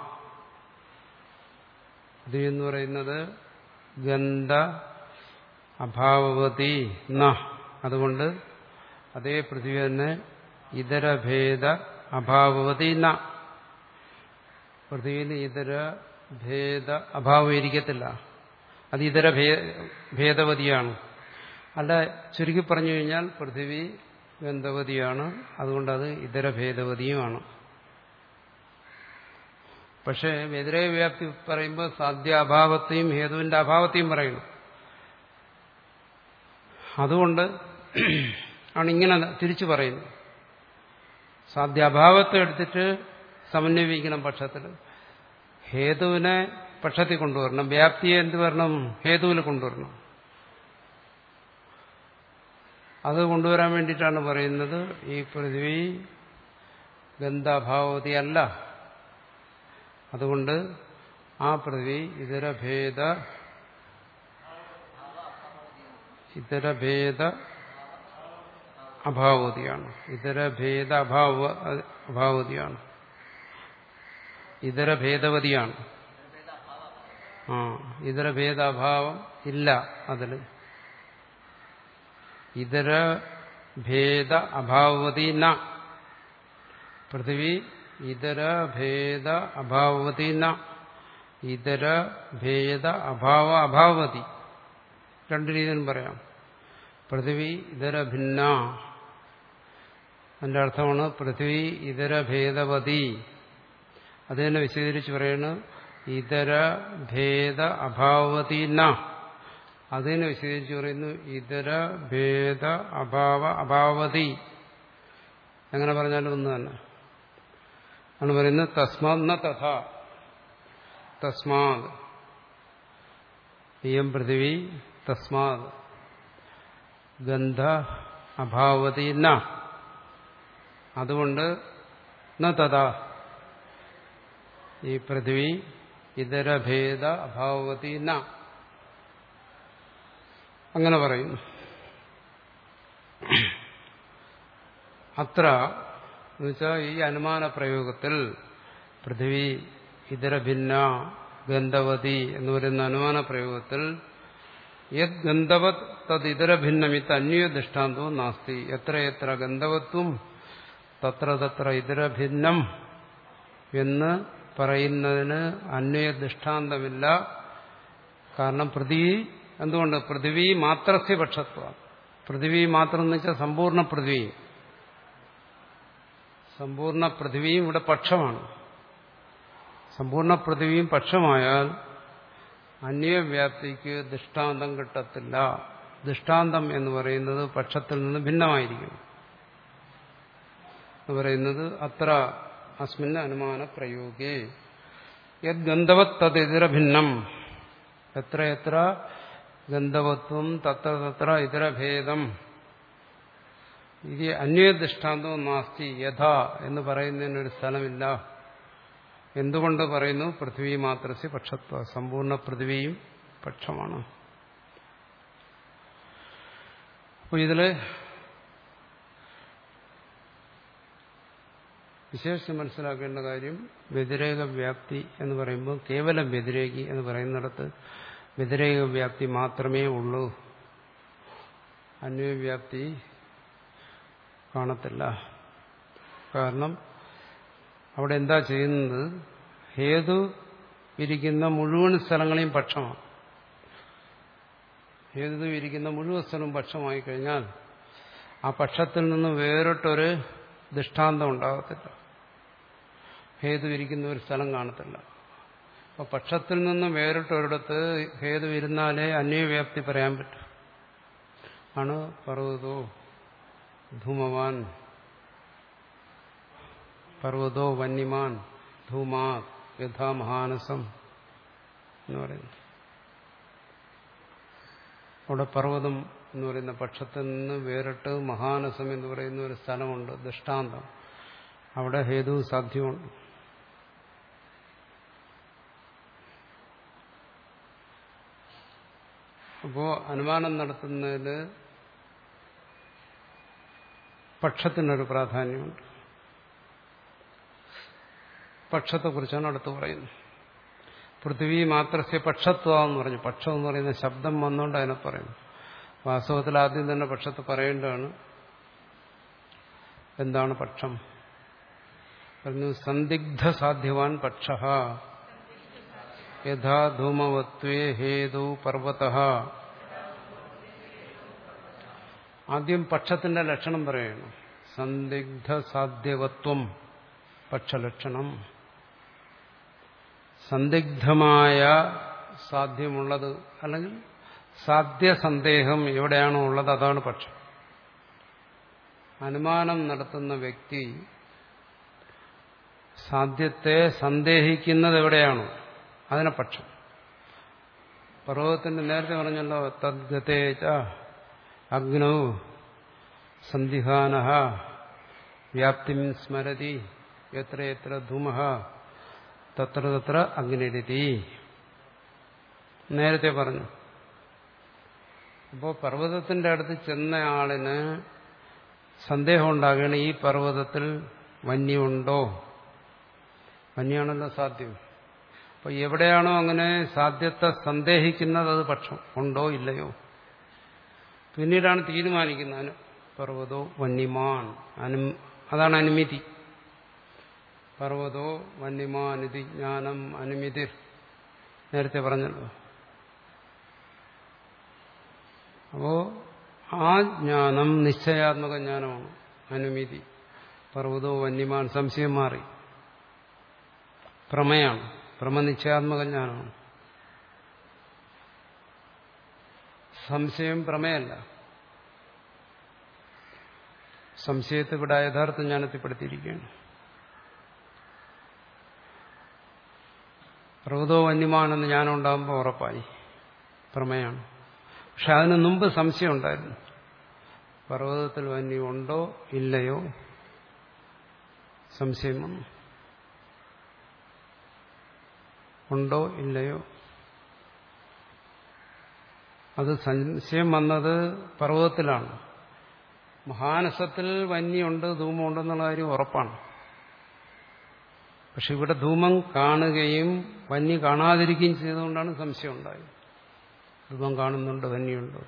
പൃഥ്വി എന്ന് പറയുന്നത് ഗന്ധ അഭാവവതി ന, അതുകൊണ്ട് അതേ പൃഥ്വി തന്നെ ഇതര ഭേദ അഭാവവതി ന. പൃഥ്വിയിൽ ഇതര ഭേദ അഭാവം ഇരിക്കത്തില്ല, അത് ഇതര ഭേദവതിയാണ്. അല്ല, ചുരുക്കി പറഞ്ഞു കഴിഞ്ഞാൽ പൃഥ്വി ഗന്ധവതിയാണ്, അതുകൊണ്ടത് ഇതര ഭേദവതിയുമാണ്. പക്ഷേ വ്യതിരേക വ്യാപ്തി പറയുമ്പോൾ സാധ്യാഭാവത്തെയും ഹേതുവിന്റെ അഭാവത്തെയും പറയണം. അതുകൊണ്ട് ആണ് ഇങ്ങനെ തിരിച്ചു പറയുന്നത്. സാധ്യാഭാവത്തെ എടുത്തിട്ട് സമന്വയിക്കണം പക്ഷത്തിൽ, ഹേതുവിനെ പക്ഷത്തിൽ കൊണ്ടുവരണം, വ്യാപ്തിയെ എന്ത് വരണം? ഹേതുവിൽ കൊണ്ടുവരണം. അത് കൊണ്ടുവരാൻ വേണ്ടിയിട്ടാണ് പറയുന്നത് ഈ പൃഥ്വി ഗന്ധാഭാവവതി അല്ല, അതുകൊണ്ട് ആ പൃഥ്വി ഇതര ഭേദ ഇതര ഭേദ അഭാവവതിയാണ്, ഇതര ഭേദ അഭാവ അഭാവവതിയാണ്, ഇതര ഭേദവതിയാണ്. ആ ഇതര ഭേദാഭാവം ഇല്ല അതിൽ. ഇതര ഭേദ അഭാവവതി ന, പൃഥ്വി ഇതര ഭേദ അഭാവവതി ന, ഇതര ഭേദ അഭാവ അഭാവവതി. രണ്ട് രീതിയിലും പറയാം. പൃഥ്വി ഇതര ഭിന്ന, അതിന്റെ അർത്ഥമാണ് പൃഥ്വി ഇതര ഭേദവതി. അത് തന്നെ വിശദീകരിച്ച് പറയുന്നു ഇതര ഭേദ അഭാവവതി ന, അതിനെ വിശദീകരിച്ച് പറയുന്നു ഇതര ഭേദ അഭാവ അഭാവവതി. എങ്ങനെ പറഞ്ഞാലും ഒന്ന് തന്നെ ആണ് പറയുന്നത്. തസ്മാത് ന തഥാ, തസ്മാത് ഇയം പൃഥിവി തസ്മാത് ഗന്ധ അഭാവതി ന. അതുകൊണ്ട് ന തഥാ ഈ പൃഥ്വി ഇതരഭേദ അഭാവതി ന. അങ്ങനെ പറയുന്നു. അത്ര എന്നുവെച്ചാൽ ഈ അനുമാന പ്രയോഗത്തിൽ പൃഥ്വി ഇതര ഭിന്ന ഗന്ധവതി എന്ന് പറയുന്ന അനുമാന പ്രയോഗത്തിൽ യത് ഗന്ധവത് തത് ഇതര ഭിന്നമിത്ത് അന്വയ ദൃഷ്ടാന്തവും നാസ്തി. എത്ര എത്ര ഗന്ധവത്വം തത്ര തത്ര ഇതര ഭിന്നം എന്ന് പറയുന്നതിന് അന്വയ ദൃഷ്ടാന്തമില്ല. കാരണം പൃഥ്വി എന്തുകൊണ്ട് പൃഥ്വി മാത്രസ്യ പക്ഷത്വം. പൃഥ്വി മാത്രം എന്ന് വെച്ചാൽ സമ്പൂർണ്ണ പൃഥ്വി, സമ്പൂർണ്ണ പൃഥ്വിയും ഇവിടെ പക്ഷമാണ്. സമ്പൂർണ്ണ പൃഥ്വിയും പക്ഷമായാൽ അന്വയവ്യാപ്തിക്ക് ദൃഷ്ടാന്തം കിട്ടത്തില്ല. ദൃഷ്ടാന്തം എന്ന് പറയുന്നത് പക്ഷത്തിൽ നിന്ന് ഭിന്നമായിരിക്കും എന്ന് പറയുന്നത് അത്ര അസ്മിൻ അനുമാന പ്രയോഗേ യത് ഗന്ധവത് തത് ഇതര ഭിന്നം. എത്ര എത്ര ഗന്ധവത്വം തത്ര തത്ര ഇതരഭേദം ഇത് അന്വയ ദൃഷ്ടാന്തവും നാസ്തി യഥാ എന്ന് പറയുന്നതിനൊരു സ്ഥലമില്ല. എന്തുകൊണ്ട് പറയുന്നു? പൃഥ്വി മാത്രസ്യ പക്ഷത്വ, സമ്പൂർണ്ണ പൃഥ്വിയും പക്ഷമാണ്. അപ്പോൾ ഇതില് വിശേഷിച്ച് മനസ്സിലാക്കേണ്ട കാര്യം വ്യതിരേക വ്യാപ്തി എന്ന് പറയുമ്പോൾ കേവലം വ്യതിരേകി എന്ന് പറയുന്നിടത്ത് വ്യതിരേക വ്യാപ്തി മാത്രമേ ഉള്ളൂ, അന്വയവ്യാപ്തി കാണത്തില്ല. കാരണം അവിടെ എന്താ ചെയ്യുന്നത്? ഹേതു ഇരിക്കുന്ന മുഴുവൻ സ്ഥലങ്ങളെയും പക്ഷമാണ്. ഹേതു ഇരിക്കുന്ന മുഴുവൻ സ്ഥലവും പക്ഷമായി കഴിഞ്ഞാൽ ആ പക്ഷത്തിൽ നിന്ന് വേറിട്ടൊരു ദൃഷ്ടാന്തം ഉണ്ടാകത്തില്ല. ഹേതു ഇരിക്കുന്ന ഒരു സ്ഥലം കാണത്തില്ല. അപ്പോൾ പക്ഷത്തിൽ നിന്ന് വേറിട്ടൊരിടത്ത് ഹേതു ഇരുന്നാലേ അന്വയവ്യാപ്തി പറയാൻ പറ്റും. ആണ് പർവ്വതോ ധൂമവാൻ, പർവ്വതോ വന്യമാൻ ധൂമാ യഥാ മഹാനസം എന്ന് പറയുന്നു. അവിടെ പർവ്വതം എന്ന് പറയുന്ന പക്ഷത്തിൽ നിന്ന് വേറിട്ട് മഹാനസം എന്ന് പറയുന്ന ഒരു സ്ഥലമുണ്ട്, ദൃഷ്ടാന്തം. അവിടെ ഹേതു സാധ്യമുണ്ട്. അപ്പോ അനുമാനം നടത്തുന്നതിൽ പക്ഷത്തിനൊരു പ്രാധാന്യമുണ്ട്. പക്ഷത്തെക്കുറിച്ചാണ് അടുത്ത് പറയുന്നത്. പൃഥ്വി മാത്രസ്യ പക്ഷത്വം എന്ന് പറഞ്ഞു. പക്ഷം എന്ന് പറയുന്ന ശബ്ദം വന്നുകൊണ്ട് അതിനെ പറയുന്നു. വാസ്തവത്തിൽ ആദ്യം തന്നെ പക്ഷത്തെ പറയേണ്ടതാണ്. എന്താണ് പക്ഷം? പറഞ്ഞു സന്ദിഗ്ധ സാധ്യവാൻ പക്ഷ യഥാ ധൂമവത്വേ ഹേതു പർവ്വതഃ. ആദ്യം പക്ഷത്തിന്റെ ലക്ഷണം പറയുന്നു. സന്ദിഗ്ധ സാധ്യവത്വം പക്ഷലക്ഷണം. സന്ദിഗ്ധമായ സാധ്യമുള്ളത് അല്ലെങ്കിൽ സാധ്യസന്ദേഹം എവിടെയാണോ ഉള്ളത് അതാണ് പക്ഷം. അനുമാനം നടത്തുന്ന വ്യക്തി സാധ്യത്തെ സന്ദേഹിക്കുന്നത് എവിടെയാണോ അതിനെ പക്ഷം. പർവ്വതത്തിന്റെ നേരത്തെ പറഞ്ഞല്ലോ തദ്ഗതേച അഗ്നൗ സന്ദിഹാനഃ വ്യാപ്തിം സ്മരതി യത്ര യത്ര ധൂമഃ തത്ര തത്ര അഗ്നിരിതി നേരത്തെ പറഞ്ഞു. അപ്പോൾ പർവ്വതത്തിന്റെ അടുത്ത് ചെന്ന ആളിന് സന്ദേഹം ഉണ്ടാകുകയാണ്, ഈ പർവ്വതത്തിൽ വന്യമുണ്ടോ? വന്യാണല്ലോ സാധ്യം. അപ്പൊ എവിടെയാണോ അങ്ങനെ സാധ്യത്തെ സന്ദേഹിക്കുന്നത് അത് പക്ഷം ഉണ്ടോ ഇല്ലയോ. പിന്നീടാണ് തീരുമാനിക്കുന്നത് പർവ്വതോ വന്യമാൻ. അനു അതാണ് അനുമതി. പർവ്വതോ വന്യമാനിതി ജ്ഞാനം അനുമതി നേരത്തെ പറഞ്ഞല്ലോ. അപ്പോ ആ ജ്ഞാനം നിശ്ചയാത്മക ജ്ഞാനമാണ് അനുമതി. പർവ്വതോ വന്യമാൻ സംശയം മാറി. പ്രമേയാണ്. പ്രമ നിശ്ചയാത്മക ജ്ഞാനമാണ്. സംശയം പ്രമേയല്ല. സംശയത്തെ ഇവിടെ യഥാർത്ഥ ജ്ഞാനത്തിൽപ്പെടുത്തിയിരിക്കുകയാണ്. പർവ്വതോ വന്യമാണെന്ന് ജ്ഞാനം ഉണ്ടാകുമ്പോൾ ഉറപ്പായി പ്രമേയാണ്. പക്ഷെ അതിനു മുമ്പ് സംശയം ഉണ്ടായിരുന്നു. പർവ്വതത്തിൽ വന്നി ഉണ്ടോ ഇല്ലയോ സംശയം വന്നു. ഉണ്ടോ ഇല്ലയോ? അത് സംശയം വന്നത് പർവ്വതത്തിലാണ്. മഹാനസത്തിൽ വന്യുണ്ട്, ധൂമമുണ്ടെന്നുള്ള കാര്യം ഉറപ്പാണ്. പക്ഷെ ഇവിടെ ധൂമം കാണുകയും വന്യ കാണാതിരിക്കുകയും ചെയ്തുകൊണ്ടാണ് സംശയം ഉണ്ടായത്. ധൂമം കാണുന്നുണ്ട്, വന്യുണ്ട്.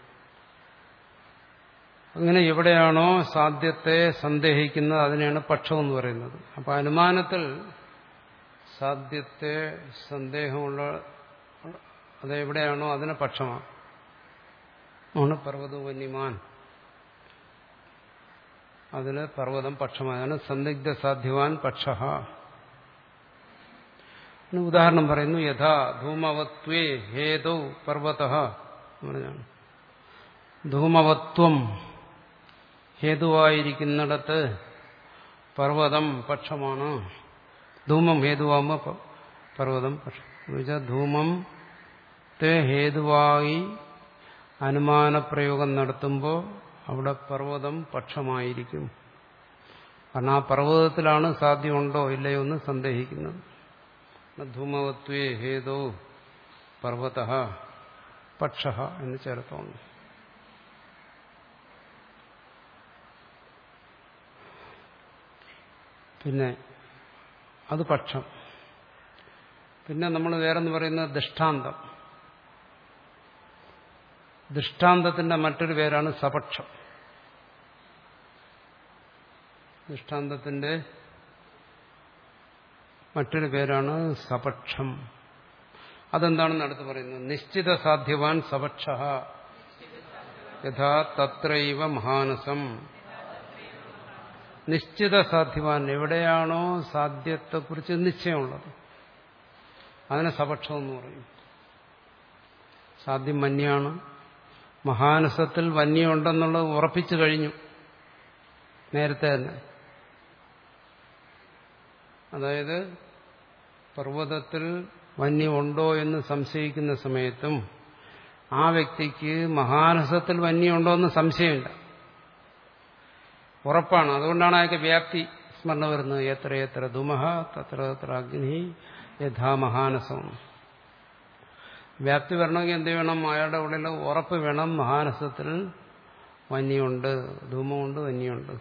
അങ്ങനെ എവിടെയാണോ സാധ്യത്തെ സന്ദേഹിക്കുന്നത് അതിനെയാണ് പക്ഷം എന്ന് പറയുന്നത്. അപ്പൊ അനുമാനത്തിൽ സാധ്യത്തെ സന്ദേഹമുള്ള അതെവിടെയാണോ അതിനെ പക്ഷമാണ്. ആണ് പർവ്വത വന്യമാൻ, അതിന് പർവ്വതം പക്ഷമാണ്. സന്ദിഗ്ധ സാധ്യവാൻ പക്ഷ. ഉദാഹരണം പറയുന്നു, യഥാ ധൂമവത്വേ ഹേതൗ പർവ്വതഃ. ധൂമവത്വം ഹേതുവായിരിക്കുന്നിടത്ത് പർവ്വതം പക്ഷമാണ്. ധൂമം ഹേതുവാകുമ്പോൾ പർവ്വതം പക്ഷം എന്ന് വെച്ചാൽ ധൂമത്തെ ഹേതുവായി അനുമാനപ്രയോഗം നടത്തുമ്പോൾ അവിടെ പർവ്വതം പക്ഷമായിരിക്കും. കാരണം ആ പർവ്വതത്തിലാണ് സാധ്യമുണ്ടോ ഇല്ലയോ എന്ന് സന്ദേഹിക്കുന്നത്. ധൂമവത്വേ ഹേതോ പർവ്വതഃ പക്ഷഃ എന്ന് ചേർത്തോണ്ട്. പിന്നെ അത് പക്ഷം. പിന്നെ നമ്മൾ വേറെന്ന് പറയുന്നത് ദൃഷ്ടാന്തം. ദൃഷ്ടാന്തത്തിന്റെ മറ്റൊരു പേരാണ് സപക്ഷം. ദൃഷ്ടാന്തത്തിന്റെ മറ്റൊരു പേരാണ് സപക്ഷം. അതെന്താണെന്ന് അടുത്ത് പറയുന്നത്, നിശ്ചിത സാധ്യവാൻ സപക്ഷ യഥാ തത്രൈവ മഹാനസം. നിശ്ചിത സാധ്യവാൻ, എവിടെയാണോ സാധ്യത്തെക്കുറിച്ച് നിശ്ചയമുള്ളത് അതിനെ സപക്ഷം എന്ന് പറയും. സാധ്യം വന്യാണ്. മഹാനസത്തിൽ വന്യമുണ്ടെന്നുള്ളത് ഉറപ്പിച്ചു കഴിഞ്ഞു നേരത്തെ തന്നെ. അതായത് പർവ്വതത്തിൽ വന്യമുണ്ടോ എന്ന് സംശയിക്കുന്ന സമയത്തും ആ വ്യക്തിക്ക് മഹാനസത്തിൽ വന്യമുണ്ടോ എന്ന് സംശയമില്ല, ഉറപ്പാണ്. അതുകൊണ്ടാണ് അയാൾക്ക് വ്യാപ്തി സ്മരണ വരുന്നത്. എത്ര എത്ര ധൂമഃ തത്ര തത്ര അഗ്നി യഥാ മഹാനസം. വ്യാപ്തി വരണമെങ്കിൽ എന്ത് വേണം? അയാളുടെ ഉള്ളിൽ ഉറപ്പ് വേണം, മഹാനസത്തിൽ വന്യമുണ്ട്, ധൂമമുണ്ട്, വന്യമുണ്ട്.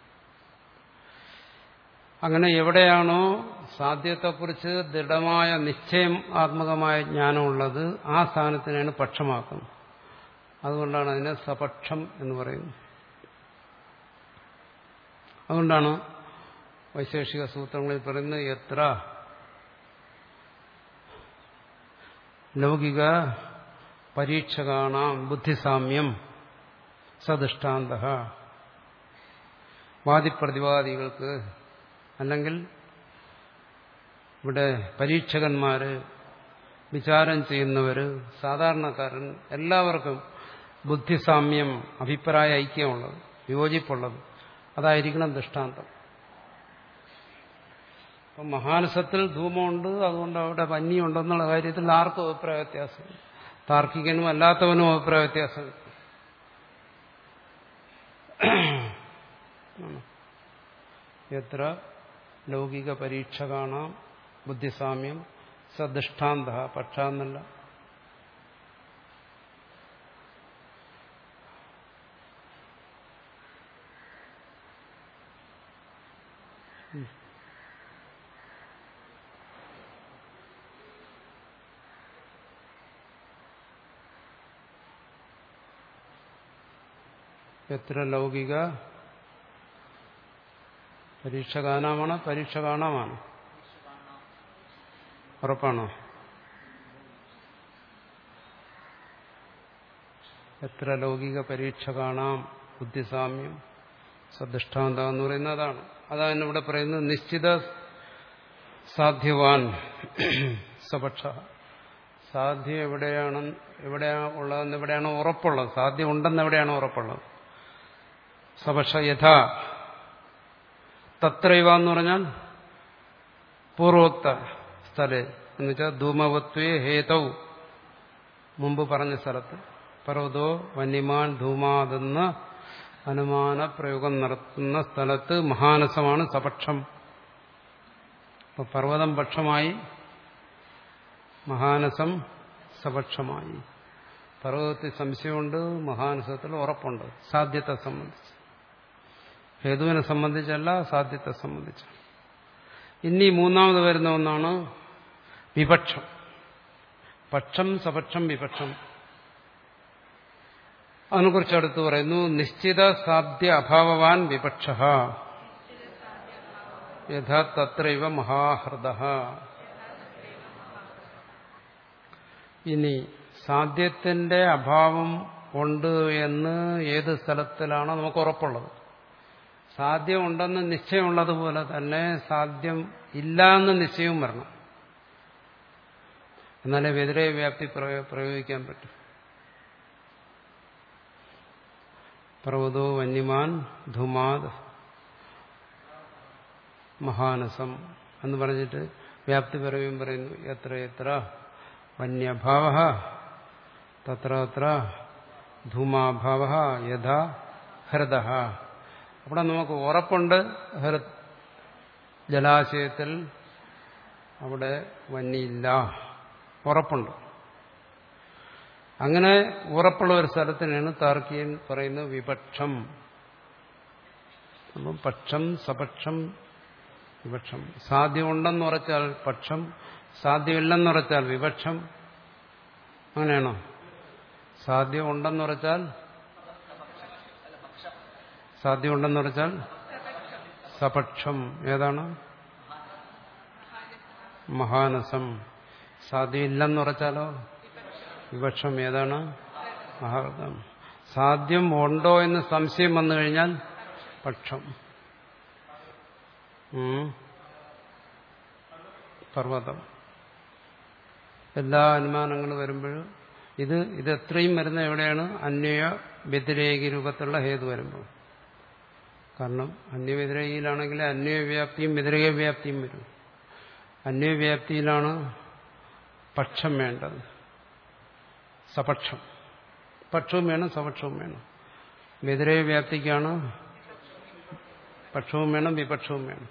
അങ്ങനെ എവിടെയാണോ സാധ്യത്തെക്കുറിച്ച് ദൃഢമായ നിശ്ചയം ആത്മകമായ ജ്ഞാനമുള്ളത് ആ സ്ഥാനത്തിനാണ് പക്ഷമാക്കുന്നത്. അതുകൊണ്ടാണ് അതിനെ സപക്ഷം എന്ന് പറയുന്നത്. അതുകൊണ്ടാണ് വൈശേഷിക സൂത്രങ്ങളിൽ പറയുന്നത്, എത്ര ലൗകിക പരീക്ഷകാണാം ബുദ്ധിസാമ്യം സദൃഷ്ടാന്ത. വാദിപ്രതിവാദികൾക്ക് അല്ലെങ്കിൽ ഇവിടെ പരീക്ഷകന്മാര്, വിചാരം ചെയ്യുന്നവര്, സാധാരണക്കാരൻ, എല്ലാവർക്കും ബുദ്ധിസാമ്യം, അഭിപ്രായ ഐക്യമുള്ളത്, യോജിപ്പുള്ളത് അതായിരിക്കണം ദൃഷ്ടാന്തം. അപ്പം മഹാനസത്തിൽ ധൂമമുണ്ട്, അതുകൊണ്ട് അവിടെ വന്യമുണ്ടെന്നുള്ള കാര്യത്തിൽ ആർക്കും അഭിപ്രായ വ്യത്യാസം, താർക്കികനും അല്ലാത്തവനും അഭിപ്രായ വ്യത്യാസം. എത്ര ലൗകിക പരീക്ഷകാണാം ബുദ്ധിസാമ്യം സദൃഷ്ടാന്ത. പക്ഷ എന്നല്ല. എത്ര ലൗകിക പരീക്ഷ കാണാമാണ്, പരീക്ഷ കാണാമാണ്. ഉറപ്പാണോ? എത്ര ലൗകിക പരീക്ഷ കാണാം ബുദ്ധിസാമ്യം സദൃഷ്ടാന്ത എന്ന് പറയുന്നത് അതാണ്. അതാണ് ഇവിടെ പറയുന്നത്, നിശ്ചിത സാധ്യവാൻ സപക്ഷ. സാധ്യം എവിടെയാണ് എവിടെയാ ഉള്ളതെന്ന് എവിടെയാണോ ഉറപ്പുള്ളത്, സാധ്യം ഉണ്ടെന്ന് എവിടെയാണോ ഉറപ്പുള്ളത്, സപക്ഷ യഥാ തത്രൈവ എന്ന് പറഞ്ഞാൽ പൂർവോക്ത സ്ഥലേ എന്ന് വെച്ചാൽ ധൂമവത്വേ ഹേതൗ, മുമ്പ് പറഞ്ഞ സ്ഥലത്ത് പർവ്വതോ വന്യമാൻ ധൂമാതെന്ന് അനുമാന പ്രയോഗം നടത്തുന്ന സ്ഥലത്ത് മഹാനസമാണ് സപക്ഷം. അപ്പൊ പർവ്വതം പക്ഷമായി, മഹാനസം സപക്ഷമായി. പർവ്വതത്തിൽ സംശയമുണ്ട്, മഹാനസത്തിൽ ഉറപ്പുണ്ട്. സാധ്യത്തെ സംബന്ധിച്ച്, ഹേതുവിനെ സംബന്ധിച്ചല്ല, സാധ്യത്തെ സംബന്ധിച്ച്. ഇനി മൂന്നാമത് വരുന്ന ഒന്നാണ് വിപക്ഷം. പക്ഷം, സപക്ഷം, വിപക്ഷം. അതിനെക്കുറിച്ച് അടുത്ത് പറയുന്നു, നിശ്ചിത സാധ്യ അഭാവവാൻ വിപക്ഷ യഥാ തത്രൈവ മഹാഹൃദ. ഇനി സാധ്യത്തിന്റെ അഭാവം ഉണ്ട് എന്ന് ഏത് സ്ഥലത്തിലാണോ നമുക്ക് ഉറപ്പുള്ളത്, സാധ്യം ഉണ്ടെന്ന് നിശ്ചയമുള്ളതുപോലെ തന്നെ സാധ്യം ഇല്ല എന്ന് നിശ്ചയവും വരണം. എന്നാലേ വ്യതിരയ വ്യാപ്തി പ്രയോഗിക്കാൻ പറ്റും. പർവ്വതോ വന്യമാൻ ധൂമാത് മഹാനസം എന്ന് പറഞ്ഞിട്ട് വ്യാപ്തി പറയുകയും പറയുന്നു, എത്ര എത്ര വന്യഭാവ തത്ര തത്ര ധൂമാഭാവ യഥാ ഹൃദ. അവിടെ നമുക്ക് ഉറപ്പുണ്ട്, ഹൃദ് ജലാശയത്തിൽ അവിടെ വന്യയില്ല, ഉറപ്പുണ്ട്. അങ്ങനെ ഉറപ്പുള്ള ഒരു സ്ഥലത്തിനാണ് താർക്കികൻ പറയുന്നത് വിപക്ഷം. അപ്പം പക്ഷം, സപക്ഷം, വിപക്ഷം. സാധ്യമുണ്ടെന്ന് ഉറച്ചാൽ പക്ഷം, സാധ്യമില്ലെന്നുറച്ചാൽ വിപക്ഷം. അങ്ങനെയാണോ? സാധ്യം ഉണ്ടെന്നുറച്ചാൽ സാധ്യമുണ്ടെന്നുറച്ചാൽ സപക്ഷം. ഏതാണ്? മഹാനസം. സാധ്യമില്ലെന്നുറച്ചാലോ വിപക്ഷം. ഏതാണ്? മഹാഹൃദം. സാധ്യം ഉണ്ടോ എന്ന് സംശയം വന്നു കഴിഞ്ഞാൽ പക്ഷം. പർവ്വതം. എല്ലാ അനുമാനങ്ങളും വരുമ്പോഴും ഇത് ഇതെത്രയും വരുന്ന എവിടെയാണ്? അന്വയ വ്യതിരേക രൂപത്തിലുള്ള ഹേതു വരുമ്പോൾ. കാരണം അന്യവ്യതിരേകിയിലാണെങ്കിൽ അന്വയവ്യാപ്തിയും വ്യതിരേക വ്യാപ്തിയും വരും. അന്വയവ്യാപ്തിയിലാണ് പക്ഷം വേണ്ടത്, സപക്ഷം. പക്ഷവും വേണം, സപക്ഷവും വേണം. വ്യതിരേക വ്യാപ്തിക്കാണ് പക്ഷവും വേണം, വിപക്ഷവും വേണം.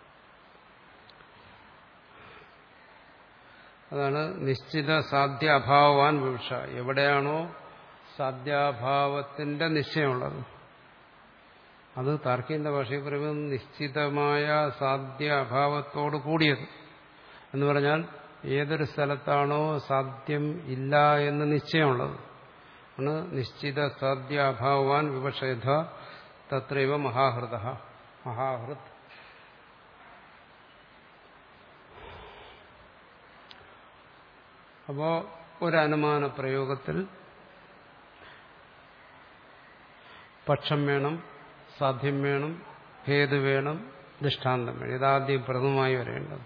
അതാണ് നിശ്ചിത സാധ്യ അഭാവവാൻ വിവക്ഷ. എവിടെയാണോ സാധ്യാഭാവത്തിന്റെ നിശ്ചയമുള്ളത്, അത് താർക്കികന്റെ ഭാഷയിൽ പറയുന്നത് നിശ്ചിതമായ സാധ്യ അഭാവത്തോട് കൂടിയത് എന്ന് പറഞ്ഞാൽ ഏതൊരു സ്ഥലത്താണോ സാധ്യം ഇല്ല എന്ന് നിശ്ചയമുള്ളത് ആണ് നിശ്ചിത സാധ്യ അഭാവവാൻ വിവക്ഷയഥ തത്രൈവ മഹാഹൃദ. മഹാഹൃത്. അപ്പോ ഒരനുമാന പ്രയോഗത്തിൽ പക്ഷം വേണം, സാധ്യം വേണം, ഹേതു വേണം, ദൃഷ്ടാന്തം വേണം. ഇതാദ്യം പ്രഥമമായി വരേണ്ടത്.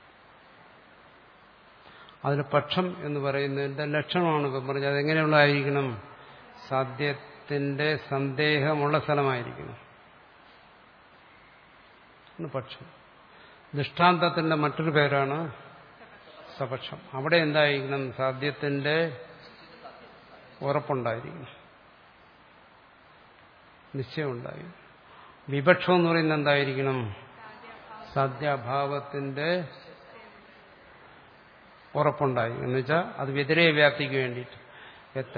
അതിൽ പക്ഷം എന്ന് പറയുന്നതിന്റെ ലക്ഷണമാണ് ഇപ്പം പറഞ്ഞത്. അതെങ്ങനെയുള്ളതായിരിക്കണം? സാധ്യത്തിന്റെ സന്ദേഹമുള്ള സ്ഥലമായിരിക്കണം പക്ഷം. ദൃഷ്ടാന്തത്തിന്റെ മറ്റൊരു പേരാണ് സപക്ഷം. അവിടെ എന്തായിരിക്കണം? സാധ്യത്തിന്റെ ഉറപ്പുണ്ടായിരിക്കണം, നിശ്ചയമുണ്ടായി. വിപക്ഷം എന്ന് പറയുന്നത് എന്തായിരിക്കണം? സാധ്യാഭാവത്തിന്റെ ഉറപ്പുണ്ടായി. എന്ന് വെച്ചാൽ അത് വ്യതിരേക വ്യാപ്തിക്ക് വേണ്ടിയിട്ട്. എത്ര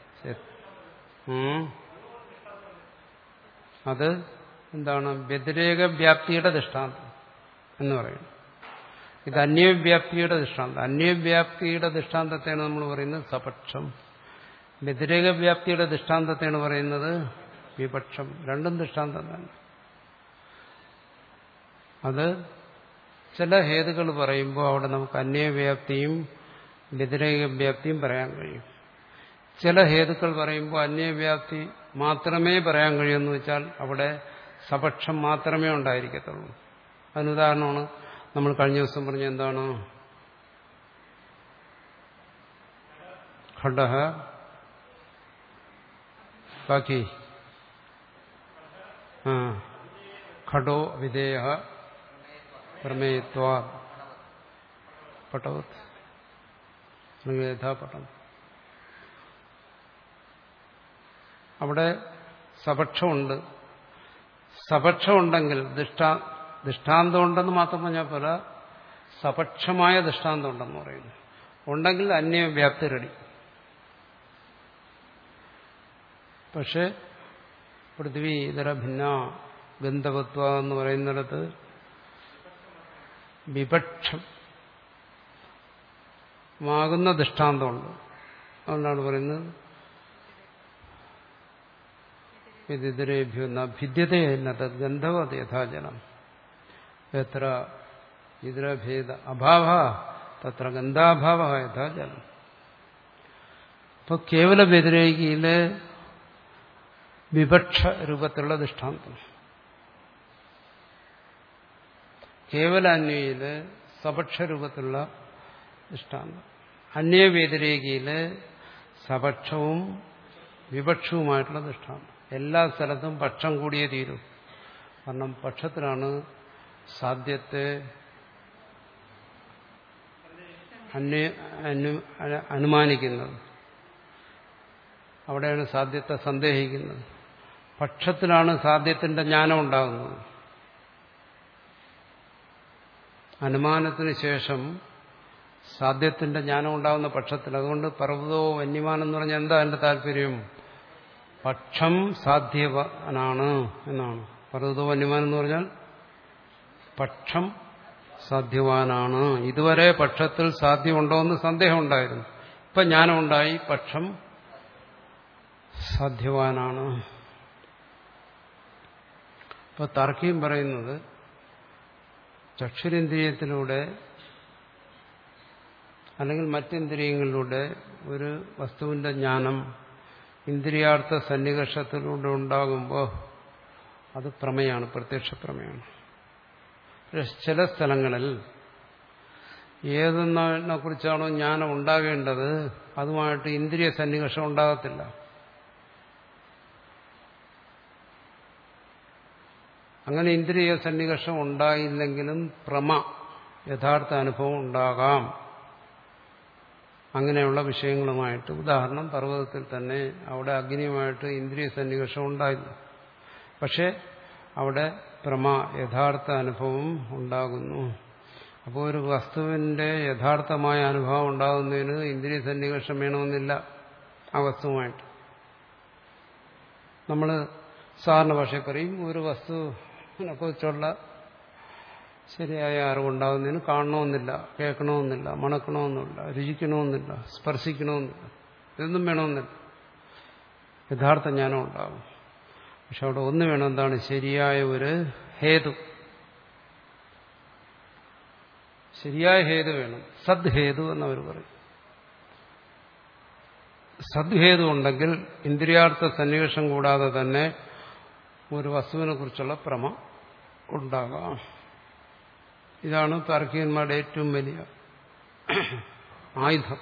അത് എന്താണ്? വ്യതിരേക വ്യാപ്തിയുടെ ദൃഷ്ടാന്തം എന്ന് പറയുന്നത്. ഇത് അന്യവ്യാപ്തിയുടെ ദൃഷ്ടാന്തം. അന്യവ്യാപ്തിയുടെ ദൃഷ്ടാന്തത്തെയാണ് നമ്മൾ പറയുന്നത് സപക്ഷം. വ്യതിരേക വ്യാപ്തിയുടെ ദൃഷ്ടാന്തത്തെയാണ് പറയുന്നത് വിപക്ഷം. രണ്ടും ദൃഷ്ടാന്തം തന്നെ. അത് ചില ഹേതുക്കൾ പറയുമ്പോൾ അവിടെ നമുക്ക് അന്യവ്യാപ്തിയും വ്യതിരേക വ്യാപ്തിയും പറയാൻ കഴിയും. ചില ഹേതുക്കൾ പറയുമ്പോൾ അന്യവ്യാപ്തി മാത്രമേ പറയാൻ കഴിയുമെന്ന് വെച്ചാൽ അവിടെ സപക്ഷം മാത്രമേ ഉണ്ടായിരിക്കത്തുള്ളൂ. അതിനുദാഹരണമാണ് നമ്മൾ കഴിഞ്ഞ ദിവസം പറഞ്ഞ എന്താണ്? ഘടഃ ബാക്കി ആ ഘടോ വിധേയ പ്രമേയത്വാ പട്ടവത് യഥാപട്ടം. അവിടെ സപക്ഷമുണ്ട്. സപക്ഷമുണ്ടെങ്കിൽ ദൃഷ്ടാ ദൃഷ്ടാന്തം ഉണ്ടെന്ന് മാത്രം പറഞ്ഞാൽ പോലെ സപക്ഷമായ ദൃഷ്ടാന്തം ഉണ്ടെന്ന് പറയുന്നു. ഉണ്ടെങ്കിൽ അന്യവ്യാപ്തി റെഡി. പക്ഷെ പൃഥ്വി ഇതര ഭിന്ന ഗന്ധവത്വ എന്ന് പറയുന്നിടത്ത് വിപക്ഷം മാകുന്ന ദൃഷ്ടാന്തമുണ്ട്. അതുകൊണ്ടാണ് പറയുന്നത് ഇതിരേഭ്യോ ന ഭിദ്യതയെന്നത് ഗന്ധവത് യഥാജലം എത്ര ഇതരഭേദ അഭാവ തത്ര ഗന്ധാഭാവ യഥാജലം. ഇപ്പൊ കേവല വ്യതിരേകിയിലെ വിപക്ഷ രൂപത്തിലുള്ള ദൃഷ്ടാന്തം, കേവല അന്വയില് സപക്ഷ രൂപത്തിലുള്ള ദൃഷ്ടാന്തം, അന്യവ്യതിരേകിയില് സപക്ഷവും വിപക്ഷവുമായിട്ടുള്ള ദൃഷ്ടാന്തം. എല്ലാ സ്ഥലത്തും പക്ഷം കൂടിയേ തീരും. കാരണം പക്ഷത്തിലാണ് സാധ്യത്തെ അന്യ അനുമാനിക്കുന്നത്, അവിടെയാണ് സാധ്യത്തെ സന്ദേഹിക്കുന്നത്. പക്ഷത്തിലാണ് സാധ്യത്തിന്റെ ജ്ഞാനം ഉണ്ടാകുന്നത്. അനുമാനത്തിന് ശേഷം സാധ്യത്തിന്റെ ജ്ഞാനം ഉണ്ടാകുന്ന പക്ഷത്തിൽ. അതുകൊണ്ട് പർവ്വതോ വന്യമാനം എന്ന് പറഞ്ഞാൽ എന്താ എന്റെ താല്പര്യം? പക്ഷം സാധ്യവാനാണ് എന്നാണ്. പർവ്വതോ വന്യമാനം എന്ന് പറഞ്ഞാൽ പക്ഷം സാധ്യവാനാണ്. ഇതുവരെ പക്ഷത്തിൽ സാധ്യമുണ്ടോ എന്ന് സന്ദേഹം ഉണ്ടായിരുന്നു. ഇപ്പൊ ജ്ഞാനമുണ്ടായി, പക്ഷം സാധ്യവാനാണ്. ഇപ്പൊ താർക്കികം പറയുന്നത് ചക്ഷുരേന്ദ്രിയത്തിലൂടെ അല്ലെങ്കിൽ മറ്റിന്ദ്രിയങ്ങളിലൂടെ ഒരു വസ്തുവിന്റെ ജ്ഞാനം ഇന്ദ്രിയാർത്ഥ സന്നികർഷത്തിലൂടെ ഉണ്ടാകുമ്പോൾ അത് പ്രമേയാണ്, പ്രത്യക്ഷ പ്രമേയാണ്. ചില സ്ഥലങ്ങളിൽ ഏതെന്നെ കുറിച്ചാണോ ജ്ഞാനം ഉണ്ടാകേണ്ടത് അതുമായിട്ട് ഇന്ദ്രിയ സന്നികർഷം ഉണ്ടാകത്തില്ല. അങ്ങനെ ഇന്ദ്രിയ സന്നികർഷം ഉണ്ടായില്ലെങ്കിലും പ്രമ യഥാർത്ഥ അനുഭവം ഉണ്ടാകാം. അങ്ങനെയുള്ള വിഷയങ്ങളുമായിട്ട്, ഉദാഹരണം പർവ്വതത്തിൽ തന്നെ അവിടെ അഗ്നിയുമായിട്ട് ഇന്ദ്രിയ സന്നികർഷം ഉണ്ടായില്ല, പക്ഷെ അവിടെ പ്രമ യഥാർത്ഥ അനുഭവം ഉണ്ടാകുന്നു. അപ്പോൾ ഒരു വസ്തുവിന്റെ യഥാർത്ഥമായ അനുഭവം ഉണ്ടാകുന്നതിന് ഇന്ദ്രിയ സന്നികർഷം വേണമെന്നില്ല ആ വസ്തുവുമായിട്ട്. നമ്മൾ സാധാരണ ഭാഷയിൽ പറയും ഒരു വസ്തുവിനെ കുറിച്ചുള്ള ശരിയായ അറിവുണ്ടാകുന്നതിന് കാണണമെന്നില്ല, കേൾക്കണമെന്നില്ല, മണക്കണമെന്നില്ല, രുചിക്കണമെന്നില്ല, സ്പർശിക്കണമെന്നില്ല, ഇതൊന്നും വേണമെന്നില്ല. യഥാർത്ഥ ജ്ഞാനം ഉണ്ടാകും. പക്ഷെ അവിടെ ഒന്ന് വേണം, എന്താണ്? ശരിയായ ഒരു ഹേതു, ശരിയായ ഹേതു വേണം. സദ്ഹേതു എന്നവർ പറയും. സദ്ഹേതു ഉണ്ടെങ്കിൽ ഇന്ദ്രിയാർത്ഥ സന്നിവേഷം കൂടാതെ തന്നെ ഒരു വസ്തുവിനെ കുറിച്ചുള്ള പ്രമ ഉണ്ടാകാം. ഇതാണ് താർക്കികന്മാരുടെ ഏറ്റവും വലിയ ആയുധം.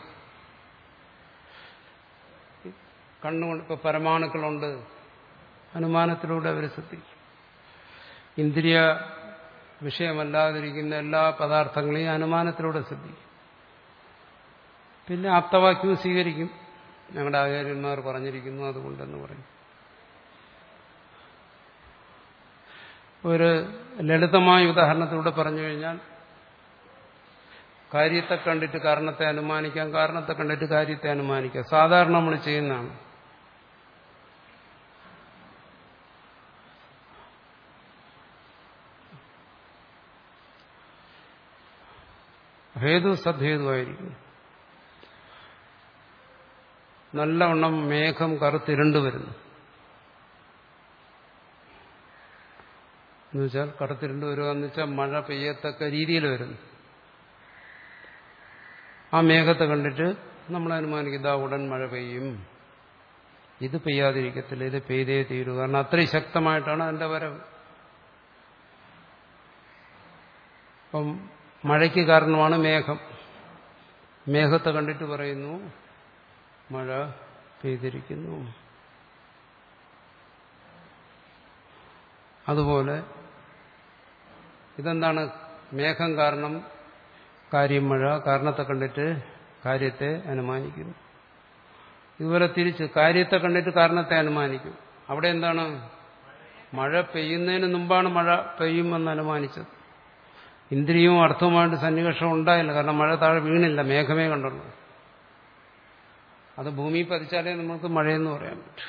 കണ്ണുകൊണ്ട് ഇപ്പൊ പരമാണുക്കളുണ്ട്, അനുമാനത്തിലൂടെ അവർ ശ്രദ്ധിക്കും. ഇന്ദ്രിയ വിഷയമല്ലാതിരിക്കുന്ന എല്ലാ പദാർത്ഥങ്ങളെയും അനുമാനത്തിലൂടെ ശ്രദ്ധിക്കും. പിന്നെ ആപ്തവാക്യവും സ്വീകരിക്കും. ഞങ്ങളുടെ ആചാര്യന്മാർ പറഞ്ഞിരിക്കുന്നു അതുകൊണ്ടെന്ന് പറയും. ഒരു ലളിതമായ ഉദാഹരണത്തിലൂടെ പറഞ്ഞു കഴിഞ്ഞാൽ, കാര്യത്തെ കണ്ടിട്ട് കാരണത്തെ അനുമാനിക്കാം, കാരണത്തെ കണ്ടിട്ട് കാര്യത്തെ അനുമാനിക്കാം. സാധാരണ നമ്മൾ ചെയ്യുന്നതാണ്. ഹേതു സദ്ഹേതുവായിരിക്കും. നല്ലവണ്ണം മേഘം കറുത്തിരണ്ടു വരുന്നു എന്നുവെച്ചാൽ, കറുത്തിരണ്ടു വരിക എന്ന് വെച്ചാൽ മഴ പെയ്യത്തക്ക രീതിയിൽ വരുന്നു. ആ മേഘത്തെ കണ്ടിട്ട് നമ്മൾ അനുമാനിക്കും ഇതാ ഉടൻ മഴ പെയ്യും, ഇത് പെയ്യാതിരിക്കത്തില്ല, ഇത് പെയ്തേ തീരൂ. കാരണം അത്രയും ശക്തമായിട്ടാണ് അതിന്റെ വരവ്. അപ്പം മഴയ്ക്ക് കാരണമാണ് മേഘം. മേഘത്തെ കണ്ടിട്ട് പറയുന്നു മഴ പെയ്തിരിക്കുന്നു. അതുപോലെ ഇതെന്താണ്? മേഘം കാരണം കാര്യം മഴ, കാരണത്തെ കണ്ടിട്ട് കാര്യത്തെ അനുമാനിക്കുന്നു. ഇതുപോലെ തിരിച്ച് കാര്യത്തെ കണ്ടിട്ട് കാരണത്തെ അനുമാനിക്കും. അവിടെ എന്താണ്? മഴ പെയ്യുന്നതിന് മുമ്പാണ് മഴ പെയ്യുമെന്ന് അനുമാനിച്ചത്. ഇന്ദ്രിയവും അർത്ഥവുമായിട്ട് സന്നിവേഷം ഉണ്ടായില്ല. കാരണം മഴ താഴെ വീണില്ല, മേഘമേ കണ്ടുള്ളൂ. അത് ഭൂമിയിൽ പതിച്ചാലേ നമുക്ക് മഴയെന്ന് പറയാൻ പറ്റും.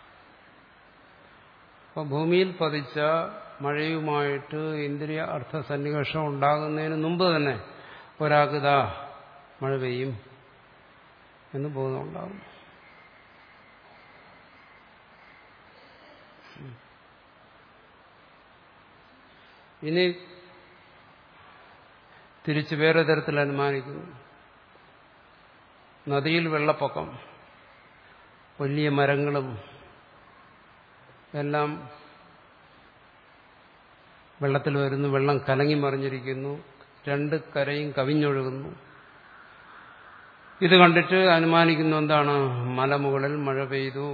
അപ്പൊ ഭൂമിയിൽ പതിച്ച മഴയുമായിട്ട് ഇന്ദ്രിയ അർത്ഥ സന്നിവേഷം ഉണ്ടാകുന്നതിന് മുമ്പ് തന്നെ ഒരാൾക്ക് ഇതാ മഴ പെയ്യും എന്ന് ബോധമുണ്ടാകും. ഇനി തിരിച്ച് വേറെ തരത്തിൽ അനുമാനിക്കുന്നു. നദിയിൽ വെള്ളപ്പൊക്കം, വലിയ മരങ്ങളും എല്ലാം വെള്ളത്തിൽ വരുന്നു, വെള്ളം കലങ്ങി മറിഞ്ഞിരിക്കുന്നു, രണ്ട് കരയും കവിഞ്ഞൊഴുകുന്നു. ഇത് കണ്ടിട്ട് അനുമാനിക്കുന്നു എന്താണ്? മലമുകളിൽ മഴ പെയ്തു.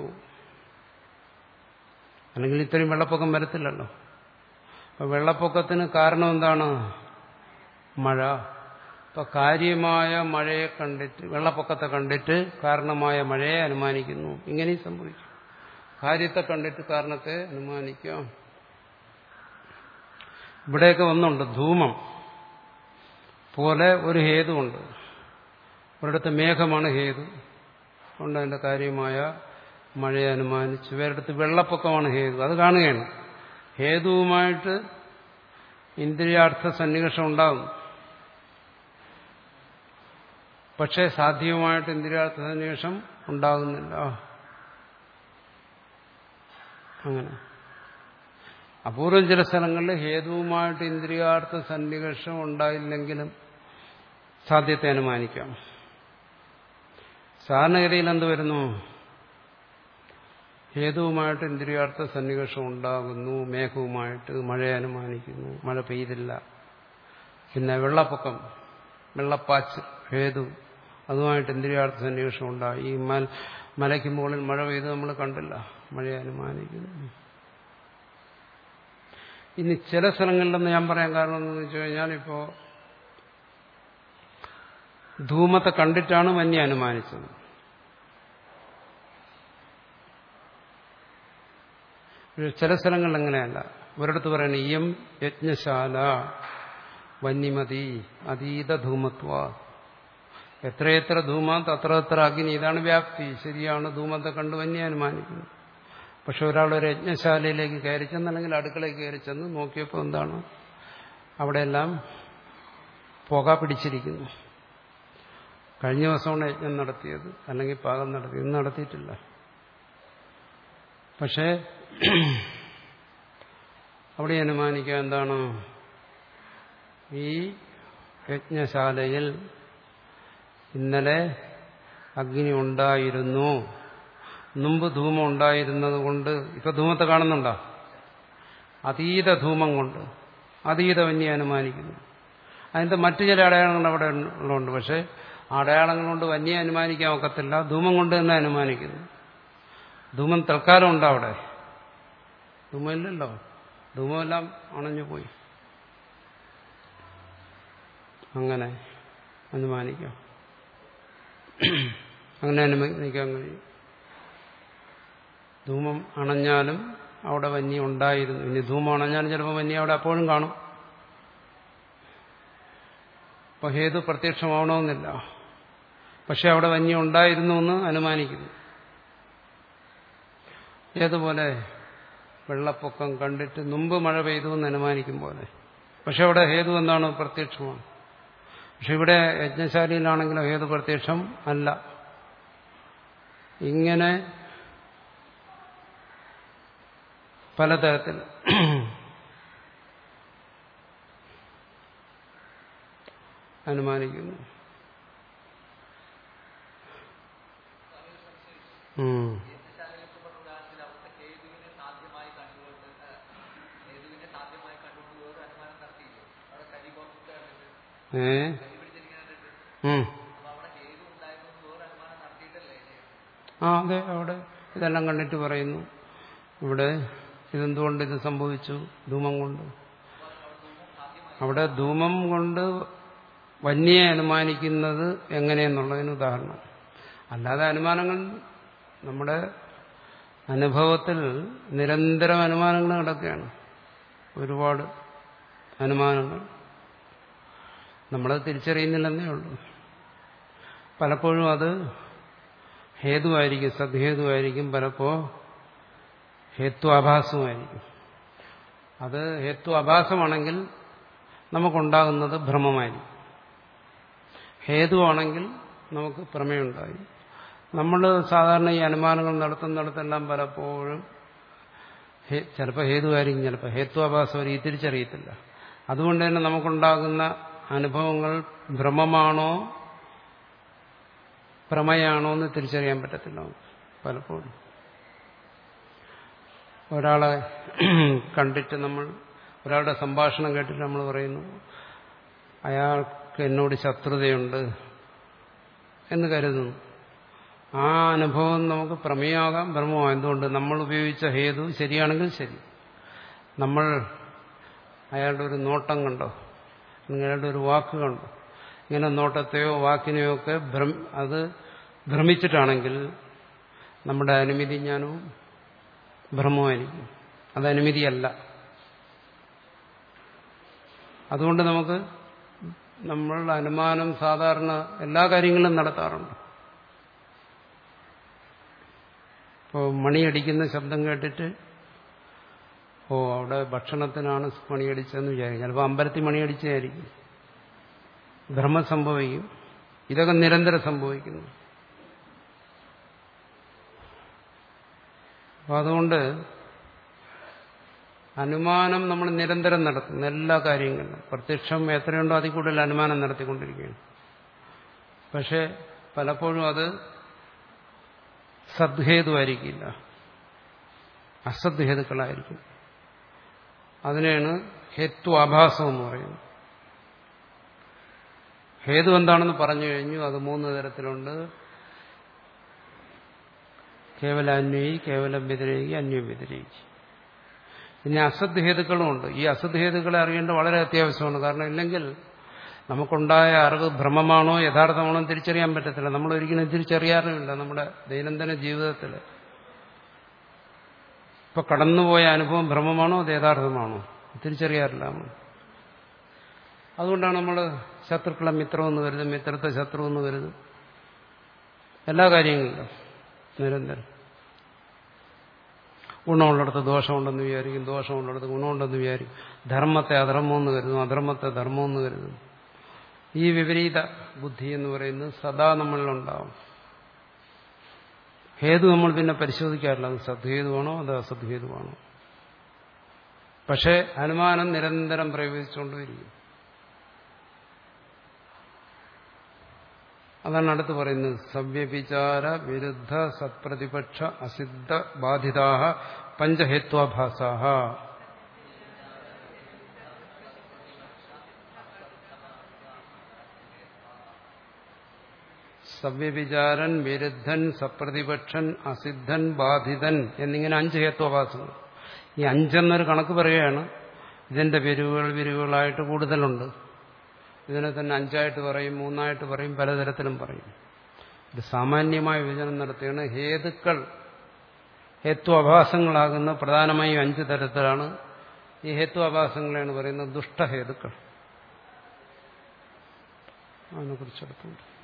അല്ലെങ്കിൽ ഇത്രയും വെള്ളപ്പൊക്കം വരത്തില്ലല്ലോ. അപ്പൊ വെള്ളപ്പൊക്കത്തിന് കാരണം എന്താണ്? മഴ. അപ്പൊ കാര്യമായ മഴയെ കണ്ടിട്ട്, വെള്ളപ്പൊക്കത്തെ കണ്ടിട്ട് കാരണമായ മഴയെ അനുമാനിക്കുന്നു. ഇങ്ങനെയും സംഭവിക്കും. കാര്യത്തെ കണ്ടിട്ട് കാരണത്തെ അനുമാനിക്കാം. ഇവിടെയൊക്കെ ഒന്നുണ്ട്, ധൂമം പോലെ ഒരു ഹേതുണ്ട്. ഒരിടത്ത് മേഘമാണ് ഹേതു, കൊണ്ട് അതിന്റെ കാര്യമായ മഴയെ അനുമാനിച്ചു. വേറെടുത്ത് വെള്ളപ്പൊക്കമാണ് ഹേതു, അത് കാണുകയാണ്. ഹേതുവുമായിട്ട് ഇന്ദ്രിയാർത്ഥ സന്നിവേഷം ഉണ്ടാകും. പക്ഷേ സാധ്യവുമായിട്ട് ഇന്ദ്രിയാർത്ഥ സന്നിവേഷം ഉണ്ടാകുന്നില്ല. അങ്ങനെ അപൂർവം ചില സ്ഥലങ്ങളിൽ ഹേതുവുമായിട്ട് ഇന്ദ്രിയാർത്ഥ സന്നിവേഷം ഉണ്ടായില്ലെങ്കിലും സാധ്യത്തെ അനുമാനിക്കാം. സാധാരണഗതിയിൽ എന്ത് വരുന്നു? ഹേതുവുമായിട്ട് ഇന്ദ്രിയാർത്ഥ സന്നിവേഷം ഉണ്ടാകുന്നു, മേഘവുമായിട്ട് മഴയെ അനുമാനിക്കുന്നു, മഴ പെയ്തില്ല. പിന്നെ വെള്ളപ്പൊക്കം, വെള്ളപ്പാച്ച് ഹേതു, അതുമായിട്ട് ഇന്ദ്രിയാർത്ഥ സന്നിവേഷം ഉണ്ടായി. ഈ മലയ്ക്ക് മുകളിൽ മഴ പെയ്ത് നമ്മൾ കണ്ടില്ല, മഴയെ അനുമാനിക്കുന്നു. ഇനി ചില സ്ഥലങ്ങളിലെന്ന് ഞാൻ പറയാൻ കാരണം എന്താണെന്ന് വെച്ച് കഴിഞ്ഞാൽ, ഇപ്പോ ധൂമത്തെ കണ്ടിട്ടാണ് മഞ്ഞ അനുമാനിച്ചത്. ചില സ്ഥലങ്ങളിൽ അങ്ങനെയല്ല. ഒരിടത്ത് പറയുന്നത് ഇയം യജ്ഞശാല വന്യമതി അതീത ധൂമത്വ. എത്രയെത്ര ധൂമാത് അത്ര എത്ര അഗ്നി, ഇതാണ് വ്യാപ്തി. ശരിയാണ്, ധൂമത്തെ കണ്ട് വന്യ അനുമാനിക്കുന്നു. പക്ഷെ ഒരാൾ ഒരു യജ്ഞശാലയിലേക്ക് കയറി ചെന്ന്, അല്ലെങ്കിൽ അടുക്കളയ്ക്ക് കയറി ചെന്ന് നോക്കിയപ്പോൾ എന്താണ്? അവിടെയെല്ലാം പുക പിടിച്ചിരിക്കുന്നു. കഴിഞ്ഞ ദിവസമാണ് യജ്ഞം നടത്തിയത്, അല്ലെങ്കിൽ പാകം നടത്തിയത്, ഇന്ന് നടത്തിയിട്ടില്ല. പക്ഷേ അവിടെ അനുമാനിക്കുക എന്താണ്? ഈ യജ്ഞശാലയിൽ ഇന്നലെ അഗ്നി ഉണ്ടായിരുന്നു, മുമ്പ് ധൂമം ഉണ്ടായിരുന്നത് കൊണ്ട്. ഇപ്പൊ ധൂമത്തെ കാണുന്നുണ്ടോ? അതീത ധൂമം കൊണ്ട് അതീത വന്യ അനുമാനിക്കുന്നു. അതിന്റെ മറ്റു ചില അടയാളങ്ങൾ അവിടെ ഉള്ളതുണ്ട്. പക്ഷെ അടയാളങ്ങൾ കൊണ്ട് വന്യ അനുമാനിക്കാൻ ഒക്കത്തില്ല, ധൂമം കൊണ്ട് തന്നെ അനുമാനിക്കുന്നു. ധൂമം തൽക്കാലം ഉണ്ടോ അവിടെ? ധൂമമില്ലല്ലോ, ധൂമമെല്ലാം അണഞ്ഞുപോയി. അങ്ങനെ അനുമാനിക്കാം, അങ്ങനെ അനുമാനിക്കാൻ കഴിയും. ധൂമം അണഞ്ഞാലും അവിടെ വന്യ ഉണ്ടായിരുന്നു. ഇനി ധൂമം അണഞ്ഞാലും ചിലപ്പോൾ വന്യ അവിടെ അപ്പോഴും കാണും. അപ്പൊ ഹേതു പ്രത്യക്ഷമാവണമെന്നില്ല, പക്ഷെ അവിടെ വന്യ ഉണ്ടായിരുന്നു എന്ന് അനുമാനിക്കുന്നു. ഏതുപോലെ വെള്ളപ്പൊക്കം കണ്ടിട്ട് മുമ്പ് മഴ പെയ്തു എന്ന് അനുമാനിക്കും പോലെ. പക്ഷെ അവിടെ ഹേതു എന്താണ്? പ്രത്യക്ഷമാണ്. പക്ഷെ ഇവിടെ യജ്ഞശാലയിലാണെങ്കിലോ ഹേതു പ്രത്യക്ഷം അല്ല. ഇങ്ങനെ പലതരത്തിൽ അനുമാനിക്കുന്നു. ഏ ആ അതെ, അവിടെ ഇതെല്ലാം കണ്ടിട്ട് പറയുന്നു ഇവിടെ ഇതെന്തുകൊണ്ട് ഇത് സംഭവിച്ചു? ധൂമം കൊണ്ട്. അവിടെ ധൂമം കൊണ്ട് വന്യെ അനുമാനിക്കുന്നത് എങ്ങനെയെന്നുള്ളതിന് ഉദാഹരണം. അല്ലാതെ അനുമാനങ്ങൾ നമ്മുടെ അനുഭവത്തിൽ നിരന്തരം അനുമാനങ്ങൾ നടക്കുകയാണ്. ഒരുപാട് അനുമാനങ്ങൾ. നമ്മളത് തിരിച്ചറിയുന്നില്ലെന്നേ ഉള്ളൂ. പലപ്പോഴും അത് ഹേതുവായിരിക്കും, സദ്ഹേതുവായിരിക്കും, പലപ്പോ ഹേത്വാഭാസമായിരിക്കും. അത് ഹേത്വാഭാസമാണെങ്കിൽ നമുക്കുണ്ടാകുന്നത് ഭ്രമമായിരിക്കും. ഹേതുവാണെങ്കിൽ നമുക്ക് പ്രമേയമുണ്ടായി. നമ്മൾ സാധാരണ ഈ അനുമാനങ്ങൾ നടത്തുന്നിടത്തെല്ലാം പലപ്പോഴും ചിലപ്പോൾ ഹേതുവായിരിക്കും, ചിലപ്പോൾ ഹേത്വാഭാസമായിരിക്കും, തിരിച്ചറിയത്തില്ല. അതുകൊണ്ട് തന്നെ നമുക്കുണ്ടാകുന്ന അനുഭവങ്ങൾ ഭ്രമമാണോ പ്രമേയാണോ എന്ന് തിരിച്ചറിയാൻ പറ്റത്തില്ല പലപ്പോഴും. ഒരാളെ കണ്ടിട്ട് നമ്മൾ ഒരാളുടെ സംഭാഷണം കേട്ടിട്ട് നമ്മൾ പറയുന്നു അയാൾക്ക് എന്നോട് ശത്രുതയുണ്ട് എന്ന് കരുതുന്നു. ആ അനുഭവം നമുക്ക് പ്രമേയമാകാം, ഭ്രമമാകാം. എന്തുകൊണ്ട്? നമ്മൾ ഉപയോഗിച്ച ഹേതു ശരിയാണെങ്കിൽ ശരി. നമ്മൾ അയാളുടെ ഒരു നോട്ടം കണ്ടോ, അയാളുടെ ഒരു വാക്ക് കണ്ടോ, ഇങ്ങനെ നോട്ടത്തെയോ വാക്കിനെയോ ഒക്കെ അത് ഭ്രമിച്ചിട്ടാണെങ്കിൽ നമ്മുടെ അനുമതി ജ്ഞാനവും ഭ്രമമായിരിക്കും. അത് അനുമതിയല്ല. അതുകൊണ്ട് നമുക്ക് നമ്മൾ അനുമാനം സാധാരണ എല്ലാ കാര്യങ്ങളും നടത്താറുണ്ട്. ഇപ്പോൾ മണിയടിക്കുന്ന ശബ്ദം കേട്ടിട്ട് ഓ അവിടെ ഭക്ഷണത്തിനാണ് മണിയടിച്ചതെന്ന് വിചാരിക്കും. ചിലപ്പോൾ അമ്പലത്തിൽ മണിയടിച്ചായിരിക്കും. ഭ്രമം സംഭവിക്കും. ഇതൊക്കെ നിരന്തരം സംഭവിക്കുന്നു. അപ്പം അതുകൊണ്ട് അനുമാനം നമ്മൾ നിരന്തരം നടത്തുന്നു എല്ലാ കാര്യങ്ങളിലും. പ്രത്യക്ഷം എത്രയുണ്ടോ അതിൽ കൂടുതൽ അനുമാനം നടത്തിക്കൊണ്ടിരിക്കുകയാണ്. പക്ഷെ പലപ്പോഴും അത് സദ്ഹേതുവായിരിക്കില്ല, അസദ്ഹേതുക്കളായിരിക്കും. അതിനെയാണ് ഹേത്വാഭാസം എന്ന് പറയുന്നത്. ഹേതു എന്താണെന്ന് പറഞ്ഞു കഴിഞ്ഞു. അത് മൂന്ന് തരത്തിലുണ്ട്. കേവല അന്വയി, കേവലം വ്യതിരേകി, അന്വയം വ്യതിരേകി. പിന്നെ അസദ്ഹേതുക്കളുമുണ്ട്. ഈ അസദ്ഹേതുക്കളെ അറിയേണ്ടത് വളരെ അത്യാവശ്യമാണ്. കാരണം ഇല്ലെങ്കിൽ നമുക്കുണ്ടായ അറിവ് ഭ്രമമാണോ യഥാർത്ഥമാണോ തിരിച്ചറിയാൻ പറ്റത്തില്ല. നമ്മൾ ഒരിക്കലും തിരിച്ചറിയാറുമില്ല. നമ്മുടെ ദൈനംദിന ജീവിതത്തിൽ ഇപ്പൊ കടന്നുപോയ അനുഭവം ഭ്രമമാണോ അത് യഥാർത്ഥമാണോ തിരിച്ചറിയാറില്ല നമ്മൾ. അതുകൊണ്ടാണ് നമ്മൾ ശത്രുക്കളെ മിത്രമെന്ന് കരുതും, മിത്രത്തെ ശത്രു എന്ന് കരുതും. എല്ലാ കാര്യങ്ങളിലും നിരന്തരം ഗുണമുള്ളിടത്ത് ദോഷമുണ്ടെന്ന് വിചാരിക്കും, ദോഷമുള്ളിടത്ത് ഗുണമുണ്ടെന്ന് വിചാരിക്കും. ധർമ്മത്തെ അധർമ്മമെന്ന് കരുതും, അധർമ്മത്തെ ധർമ്മമെന്ന് കരുതും. ഈ വിപരീത ബുദ്ധി എന്ന് പറയുന്നത് സദാ നമ്മളിലുണ്ടാവും. ഹേതു നമ്മൾ പിന്നെ പരിശോധിക്കാറില്ല. അത് സദ്ഹേതുവാണോ അത് അസദ്ഹേതുവാണോ. പക്ഷെ അനുമാനം നിരന്തരം പ്രയോഗിച്ചുകൊണ്ടിരിക്കും. അതാണ് അടുത്ത് പറയുന്നത്. സവ്യഭിചാര വിരുദ്ധ സത്പ്രതിപക്ഷ അസിദ്ധ ബാധിതാഹ പഞ്ചഹേത്വാഭാസാഹ. സവ്യഭിചാരൻ, വിരുദ്ധൻ, സപ്രതിപക്ഷൻ, അസിദ്ധൻ, ബാധിതൻ എന്നിങ്ങനെ അഞ്ച് ഹേത്വാഭാസങ്ങൾ. ഈ അഞ്ചെന്നൊരു കണക്ക് പറയുകയാണ്. ഇതിന്റെ പിരിവുകൾ പിരിവുകളായിട്ട് കൂടുതലുണ്ട്. ഇതിനെ തന്നെ അഞ്ചായിട്ട് പറയും, മൂന്നായിട്ട് പറയും, പലതരത്തിലും പറയും. ഒരു സാമാന്യമായ വിഭജനം നടത്തിയാണ്. ഹേതുക്കൾ ഹേത്വാഭാസങ്ങളാകുന്ന പ്രധാനമായും അഞ്ച് തരത്തിലാണ്. ഈ ഹേത്വാഭാസങ്ങളെയാണ് പറയുന്നത് ദുഷ്ടഹേതുക്കൾ. അതിനെക്കുറിച്ചെടുത്തുണ്ട്.